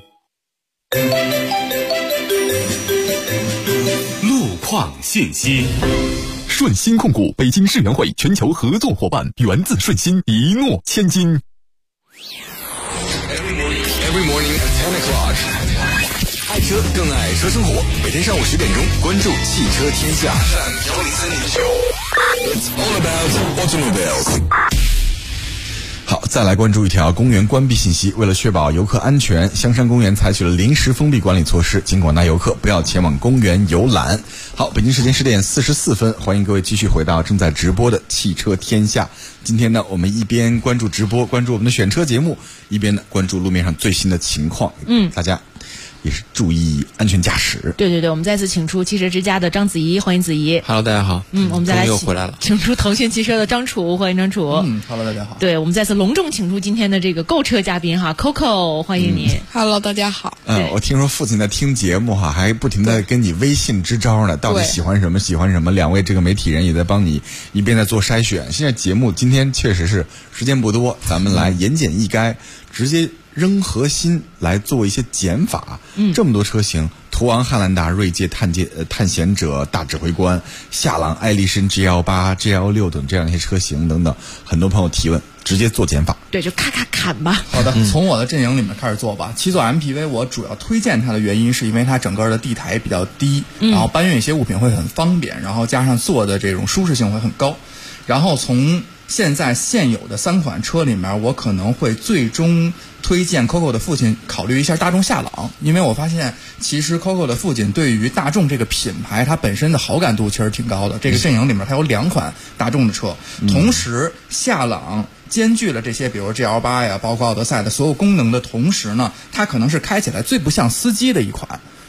路况信息。 顺鑫控股北京世园会全球合作伙伴，源自顺鑫，一诺千金。 Every morning at 10 o'clock， 爱车更爱车生活。每天上午10点钟，关注汽车天下。It's all about automobiles。 好，再来关注一条公园关闭信息。为了确保游客安全，香山公园采取了临时封闭管理措施，请广大游客不要前往公园游览。好，北京时间10点44分，欢迎各位继续回到正在直播的汽车天下。今天呢，我们一边关注直播，关注我们的选车节目，一边呢关注路面上最新的情况。大家也是注意安全驾驶。 对，我们再次请出汽车之家的张子怡，欢迎子怡。 Hello， 大家好。 我们再来又回来了， 请出腾讯汽车的张楚，欢迎张楚。 Hello， 大家好。 对，我们再次隆重请出今天的这个购车嘉宾哈 ，Coco， 欢迎你。 Hello， 大家好。 我听说父亲在听节目哈，还不停的跟你微信支招呢，到底喜欢什么？两位这个媒体人也在帮你一边在做筛选。现在节目今天确实是时间不多，咱们来言简意赅，直接扔核心来做一些减法。这么多车型，途昂、汉兰达、锐界、探险者、大指挥官、夏朗、艾力绅、G18、G16等这样一些车型等等，很多朋友提问，直接做减法。 对，就咔咔砍吧。 好的，从我的阵营里面开始做吧。七座 MPV 我主要推荐它的原因是因为它整个的地台比较低，然后搬运一些物品会很方便，然后加上坐的这种舒适性会很高。然后从现有的3款车里面，我可能会最终推荐 Coco 的父亲考虑一下大众夏朗，因为我发现其实 Coco 的父亲对于大众这个品牌它本身的好感度其实挺高的。这个阵营里面它有2款大众的车，同时夏朗兼具了这些比如 GL8 呀包括奥德赛的所有功能的同时呢，它可能是开起来最不像司机的一款。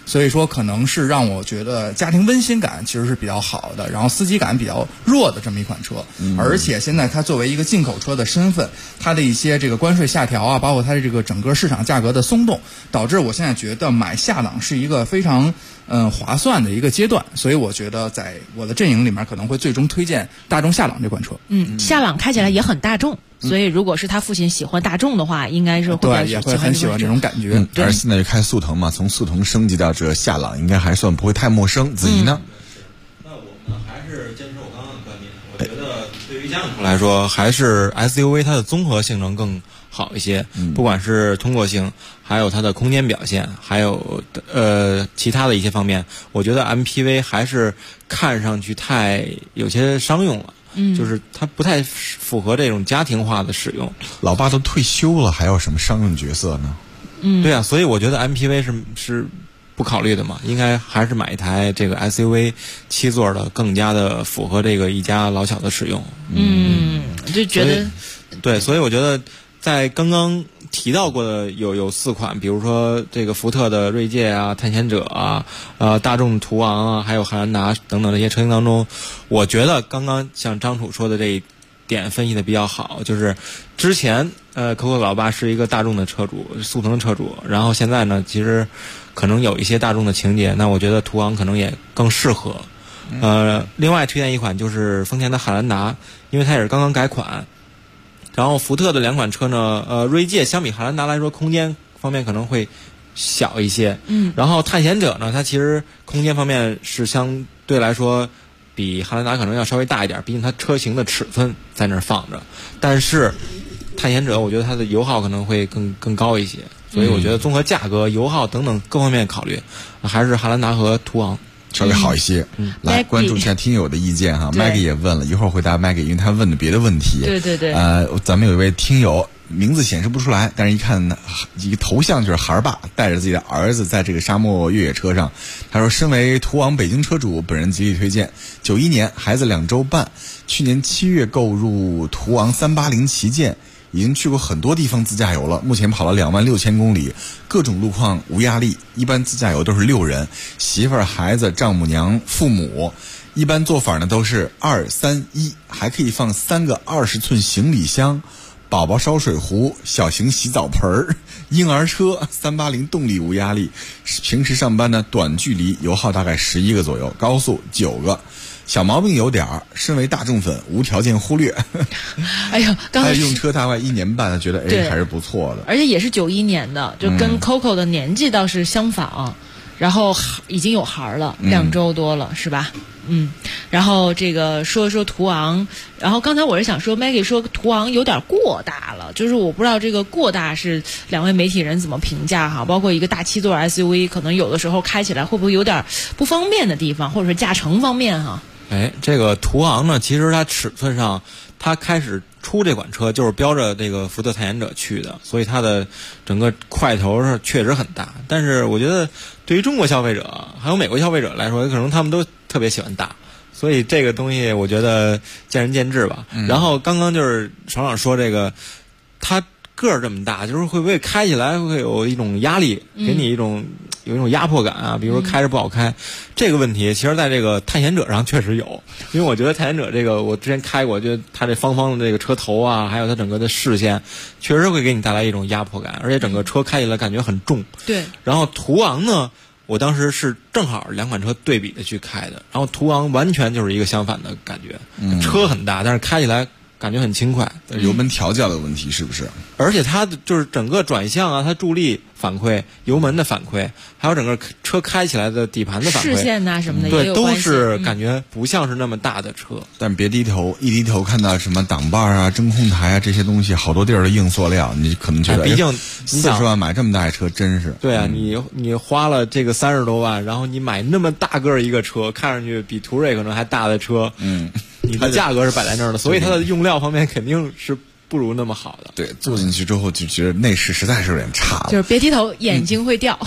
所以说可能是让我觉得家庭温馨感其实是比较好的，然后司机感比较弱的这么一款车。而且现在它作为一个进口车的身份，它的一些这个关税下调啊，包括它的这个整个市场价格的松动，导致我现在觉得买夏朗是一个非常划算的一个阶段。所以我觉得在我的阵营里面可能会最终推荐大众夏朗这款车。 夏朗开起来也很大众。所以，如果是他父亲喜欢大众的话，应该是对，也会很喜欢这种感觉。 而现在就开速腾嘛，从速腾升级到这夏朗，应该还算不会太陌生。子怡呢？ 那我们还是坚持我刚刚的观点。我觉得对于家用车来说，还是 SUV 它的综合性能更好一些，不管是通过性，还有它的空间表现，还有其他的一些方面，我觉得 MPV 还是看上去太有些商用了。就是它不太符合这种家庭化的使用。 老爸都退休了，还有什么商用角色呢？ 对啊，所以我觉得 MPV 是不考虑的嘛，应该还是买一台这个 SUV 7座的，更加的符合这个一家老小的使用。 就觉得对，所以我觉得在刚刚提到过的有4款，比如说这个福特的锐界啊、探险者啊、大众途昂啊，还有汉兰达等等这些车型当中，我觉得刚刚像张楚说的这一点分析的比较好，就是之前Coco 老爸是一个大众的车主，速腾的车主，然后现在呢，其实可能有一些大众的情节，那我觉得途昂可能也更适合。另外推荐一款就是丰田的汉兰达，因为它也是刚刚改款。然后福特的2款车呢，锐界相比汉兰达来说，空间方面可能会小一些。然后探险者呢，它其实空间方面是相对来说比汉兰达可能要稍微大一点，毕竟它车型的尺寸在那儿放着。但是探险者，我觉得它的油耗可能会更高一些，所以我觉得综合价格、油耗等等各方面考虑，还是汉兰达和途昂稍微好一些。来关注一下听友的意见哈。Maggie 也问了，一会儿回答 Maggie， 因为他问的别的问题。 对。 咱们有一位听友名字显示不出来，但是一看一个头像就是孩儿爸带着自己的儿子在这个沙漠越野车上。他说，身为途昂北京车主，本人极力推荐。91年孩子2周半，去年7月购入途昂380旗舰，已经去过很多地方自驾游了，目前跑了26000公里，各种路况无压力。一般自驾游都是6人，媳妇儿、孩子、丈母娘、父母。一般做法呢都是2、3、1，还可以放3个20寸行李箱，宝宝烧水壶、小型洗澡盆儿、婴儿车。380动力无压力，平时上班呢短距离，油耗大概11个左右，高速9个。小毛病有点儿，身为大众粉无条件忽略。 哎呦，刚才用车大概1年半，他觉得还是不错的， 而且也是91年的，就跟 Coco 的年纪倒是相仿，然后已经有孩儿了，2周多了，是吧？然后这个说途昂，然后刚才我是想说 Maggie 说途昂有点过大了，就是我不知道这个过大是2位媒体人怎么评价哈，包括一个大7座 SUV 可能有的时候开起来会不会有点不方便的地方，或者是驾乘方面哈。 这个途昂呢，其实它尺寸上，它开始出这款车就是标着这个福特探险者去的，所以它的整个块头是确实很大。但是我觉得对于中国消费者还有美国消费者来说，可能他们都特别喜欢大，所以这个东西我觉得见仁见智吧。然后刚刚就是爽爽说这个，它个儿这么大，就是会不会开起来会有一种压力，给你有一种压迫感啊？比如说开着不好开，这个问题其实在这个探险者上确实有，因为我觉得探险者这个我之前开过，觉得它这方方的这个车头啊，还有它整个的视线，确实会给你带来一种压迫感，而且整个车开起来感觉很重。 对。 然后途昂呢，我当时是正好2款车对比的去开的，然后途昂完全就是一个相反的感觉，车很大，但是开起来感觉很轻快。 油门调教的问题是不是？ 而且它就是整个转向啊，它助力反馈、油门的反馈，还有整个车开起来的底盘的反馈、 视线啊什么的对， 也有关系， 都是感觉不像是那么大的车。 但别低头，一低头看到什么挡把啊、中控台啊这些东西，好多地儿的硬塑料，你可能觉得， 毕竟 40万买这么大一车真是。 对啊，你花了这个30多万，然后你买那么大个一个车，看上去比途锐可能还大的车，你的价格是摆在那儿的，所以它的用料方面肯定是不如那么好的。 对，坐进去之后就觉得内饰实在是有点差了， 就是别低头，眼睛会掉。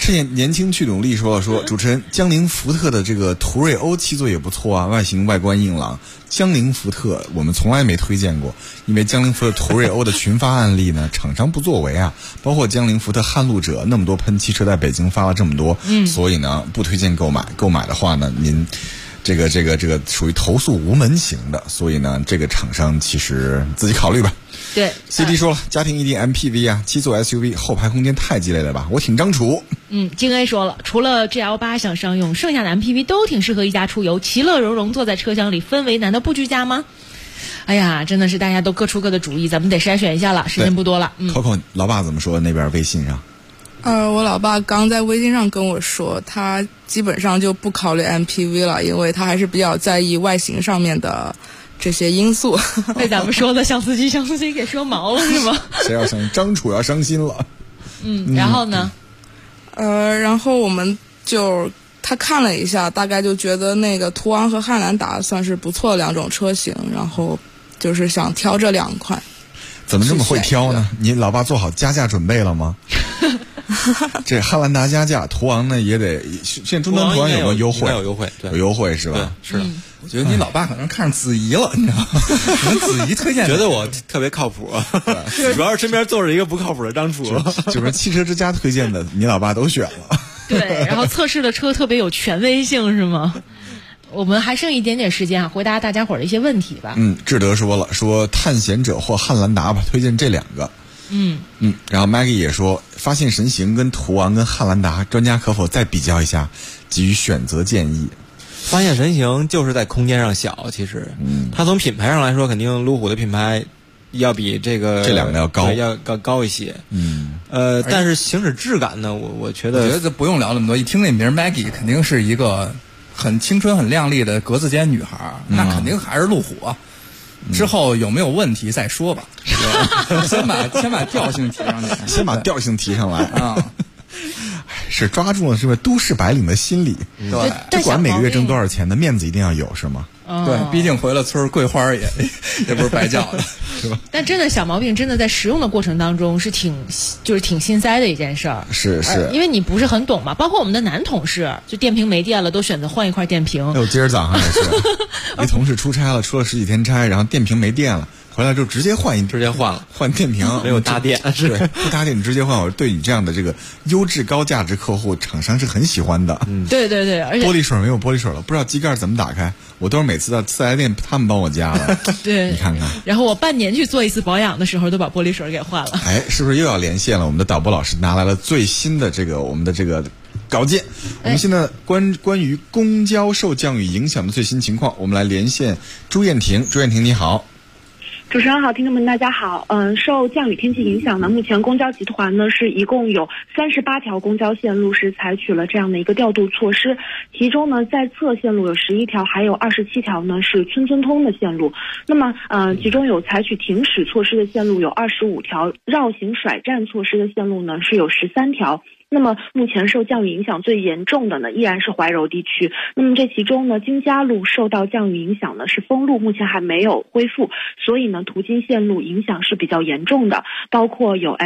趁着年轻去努力说主持人，江铃福特的这个途锐欧7座也不错啊，外观硬朗。江铃福特我们从来没推荐过，因为江铃福特途锐欧的群发案例呢，厂商不作为啊，包括江铃福特撼路者那么多喷汽车在北京发了这么多，所以呢不推荐购买。购买的话呢，您这个属于投诉无门型的，所以呢这个厂商其实自己考虑吧。 对 ，CD 说了，家庭一定 MPV 啊，7座 SUV 后排空间太鸡肋了吧？我挺张楚。 京 A 说了，除了 GL8 想商用，剩下的 MPV 都挺适合一家出游，其乐融融坐在车厢里，氛围难道不居家吗？哎呀，真的是大家都各出各的主意，咱们得筛选一下了，时间不多了。 Coco，老爸怎么说？那边微信上？ 我老爸刚在微信上跟我说，他基本上就不考虑 MPV 了，因为他还是比较在意外形上面的这些因素。 被咱们说的像司机给说毛了是吗？ 谁要伤心？张楚要伤心了。 然后呢？ 然后我们就他看了一下，大概就觉得那个途昂和汉兰达算是不错的两种车型，然后就是想挑这2款。 怎么这么会挑呢？你老爸做好加价准备了吗？这汉兰达加价，途昂呢也得，现在终端途昂有没有优惠？ 有优惠，对， 有优惠是吧？ 是的。 我觉得你老爸可能看上子怡了，你知道吗？可能子怡推荐， 觉得我特别靠谱，主要是身边坐着一个不靠谱的张楚， 就是汽车之家推荐的，你老爸都选了。 对，然后测试的车特别有权威性，是吗？我们还剩一点点时间啊，回答大家伙儿的一些问题吧。 志德说了，说探险者或汉兰达吧，推荐这2个。然后 Maggie 也说，发现神行跟途昂跟汉兰达，专家可否再比较一下，给予选择建议？ 发现神行就是在空间上小，其实，它从品牌上来说，肯定路虎的品牌要比这2 个要高， 要高一些。但是行驶质感呢，我觉得不用聊那么多，一听那名 Maggie 肯定是一个很青春、很靓丽的格子间女孩，那肯定还是路虎啊。之后有没有问题再说吧，先把调性提上去， 先把调性提上来啊。是抓住了是不是都市白领的心理？ 对， 不管每个月挣多少钱的面子一定要有，是吗？ 对，毕竟回了村桂花也不是白叫的，是吧？ 但真的小毛病，真的在使用的过程当中是挺心塞的一件事儿。 是， 因为你不是很懂嘛。包括我们的男同事，就电瓶没电了，都选择换一块电瓶。 今儿早上也是，一同事出差了，出了10几天差，然后电瓶没电了。回来就直接换了，换电瓶， 没有搭电， 是不搭电，你直接换。我对你这样的这个优质高价值客户，厂商是很喜欢的。 对，而且玻璃水没有玻璃水了，不知道机盖怎么打开，我都是每次到4S店他们帮我加的。 对， 你看看。 然后我半年去做一次保养的时候，都把玻璃水给换了。 是不是又要连线了？我们的导播老师拿来了最新的我们的这个稿件。我们现在关于公交受降雨影响的最新情况，我们来连线朱艳婷。朱艳婷，你好。 主持人好，听众们大家好。受降雨天气影响呢，目前公交集团呢是一共有38条公交线路是采取了这样的一个调度措施，其中呢在侧线路有11条，还有27条呢是村村通的线路。那么其中有采取停驶措施的线路有25条，绕行甩站措施的线路呢是有13条。那么目前受降雨影响最严重的呢依然是怀柔地区。那么这其中呢，京嘉路受到降雨影响呢是封路，目前还没有恢复，所以呢途经线路影响是比较严重的，包括有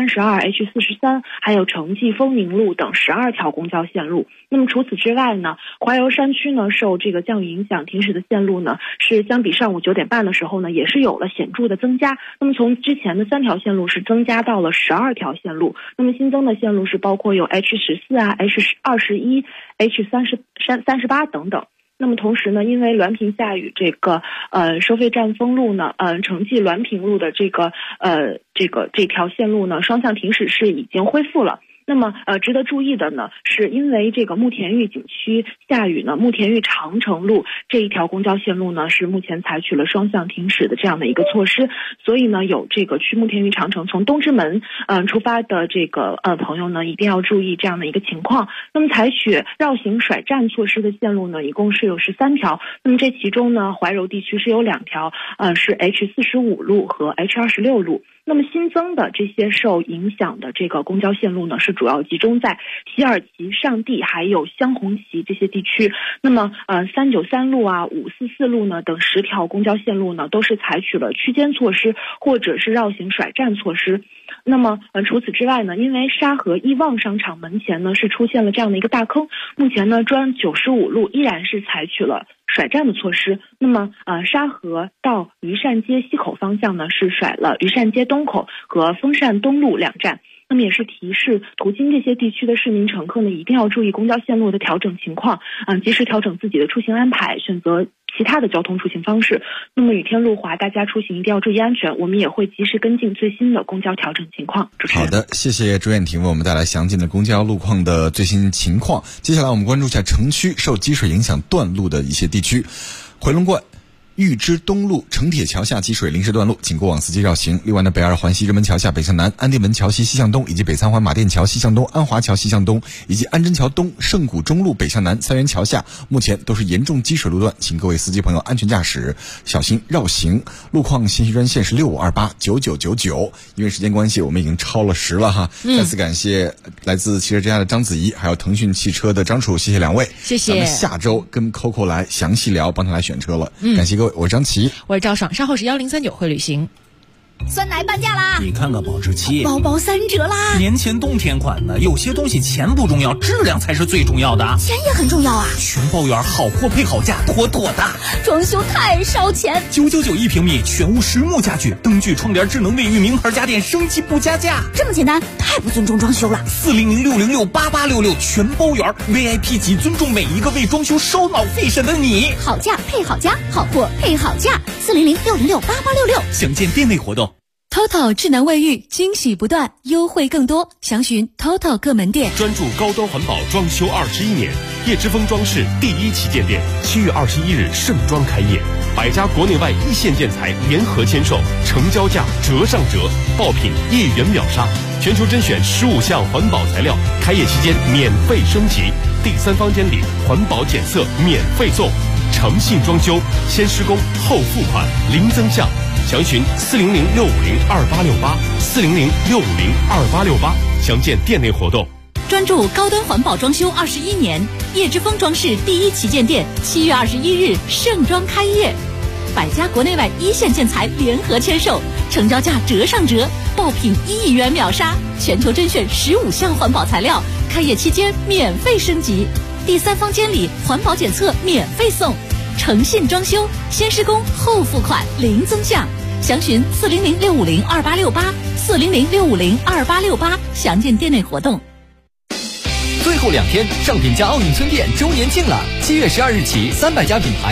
H32、H43， 还有城际丰宁路等12条公交线路。那么除此之外呢，怀柔山区呢受这个降雨影响停驶的线路呢是相比上午9点半的时候呢也是有了显著的增加。那么从之前的3条线路是增加到了12条线路。那么新增的线路是包括有 H14 啊、H21、H38等等。那么同时呢，因为滦平下雨，这个收费站封路呢，城际滦平路的这条线路呢，双向停驶是已经恢复了。那么值得注意的呢，是因为这个慕田峪景区下雨呢，慕田峪长城路这一条公交线路呢是目前采取了双向停驶的这样的一个措施，所以呢有这个去慕田峪长城从东直门出发的这个朋友呢一定要注意这样的一个情况。那么采取绕行甩站措施的线路呢一共是有13条，那么这其中呢怀柔地区是有2条是 H45 路和 H26 路。 那么新增的这些受影响的这个公交线路呢，是主要集中在西二旗、上地还有湘红旗这些地区。那么393路啊、544路呢等10条公交线路呢，都是采取了区间措施或者是绕行甩站措施。那么除此之外呢，因为沙河亿旺商场门前呢是出现了这样的一个大坑，目前呢专95路依然是采取了甩站的措施。那么沙河到余善街西口方向呢是甩了余善街东口和丰善东路2站。那么也是提示途经这些地区的市民乘客呢，一定要注意公交线路的调整情况，及时调整自己的出行安排，选择其他的交通出行方式。那么雨天路滑，大家出行一定要注意安全，我们也会及时跟进最新的公交调整情况。主持人， 好的，谢谢朱燕婷为我们带来详尽的公交路况的最新情况。接下来我们关注一下城区受积水影响断路的一些地区。回龙观玉枝东路城铁桥下积水临时断路，请过往司机绕行。另外呢，北二环西直门桥下北向南、安定门桥西西向东，以及北三环马甸桥西向东、安华桥西向东，以及安贞桥东、圣谷中路北向南、三元桥下，目前都是严重积水路段，请各位司机朋友安全驾驶，小心绕行。路况信息专线是65289999。因为时间关系，我们已经超了10了哈。再次感谢来自汽车之家的章子怡，还有腾讯汽车的张楚，谢谢2位。 谢谢。 咱们下周跟 Coco 来详细聊，帮他来选车了。感谢各位。我是张琪， 我是赵爽，稍后是1039会旅行。 酸奶半价啦！ 你看看保质期， 包包3折啦！ 年前冬天款的，有些东西钱不重要，质量才是最重要的。 钱也很重要啊！ 全包圆，好货配好价，妥妥的。 装修太烧钱 ，999一平米，全屋实木家具，灯具、窗帘、智能卫浴，名牌家电，升级不加价。 这么简单，太不尊重装修了。 40060688866全包圆 ，VIP 级，尊重每一个为装修烧脑费神的你。 好价配好家，好货配好价，40060688866。 详见店内活动。 TOTO 智能卫浴惊喜不断，优惠更多，详询 TOTO 各门店。 专注高端环保装修21年，叶之峰装饰第1旗舰店7月21日盛装开业，100家国内外1线建材联合签售，成交价折上折，爆品1元秒杀，全球甄选15项环保材料，开业期间免费升级，第3房间里环保检测免费送，诚信装修，先施工后付款，零增项。详询400-650-2868，400-650-2868，详见店内活动。 专注高端环保装修21年，叶之峰装饰第1旗舰店7月21日盛装开业，100家国内外1线建材联合签售，成交价折上折，爆品1亿元秒杀，全球甄选15项环保材料，开业期间免费升级，第3房间里环保检测免费送，诚信装修，先施工后付款，零增项。详询400-650-2868，400-650-2868，详见店内活动。 最后2天，上品家奥运村店周年庆了，7月12日起，300家品牌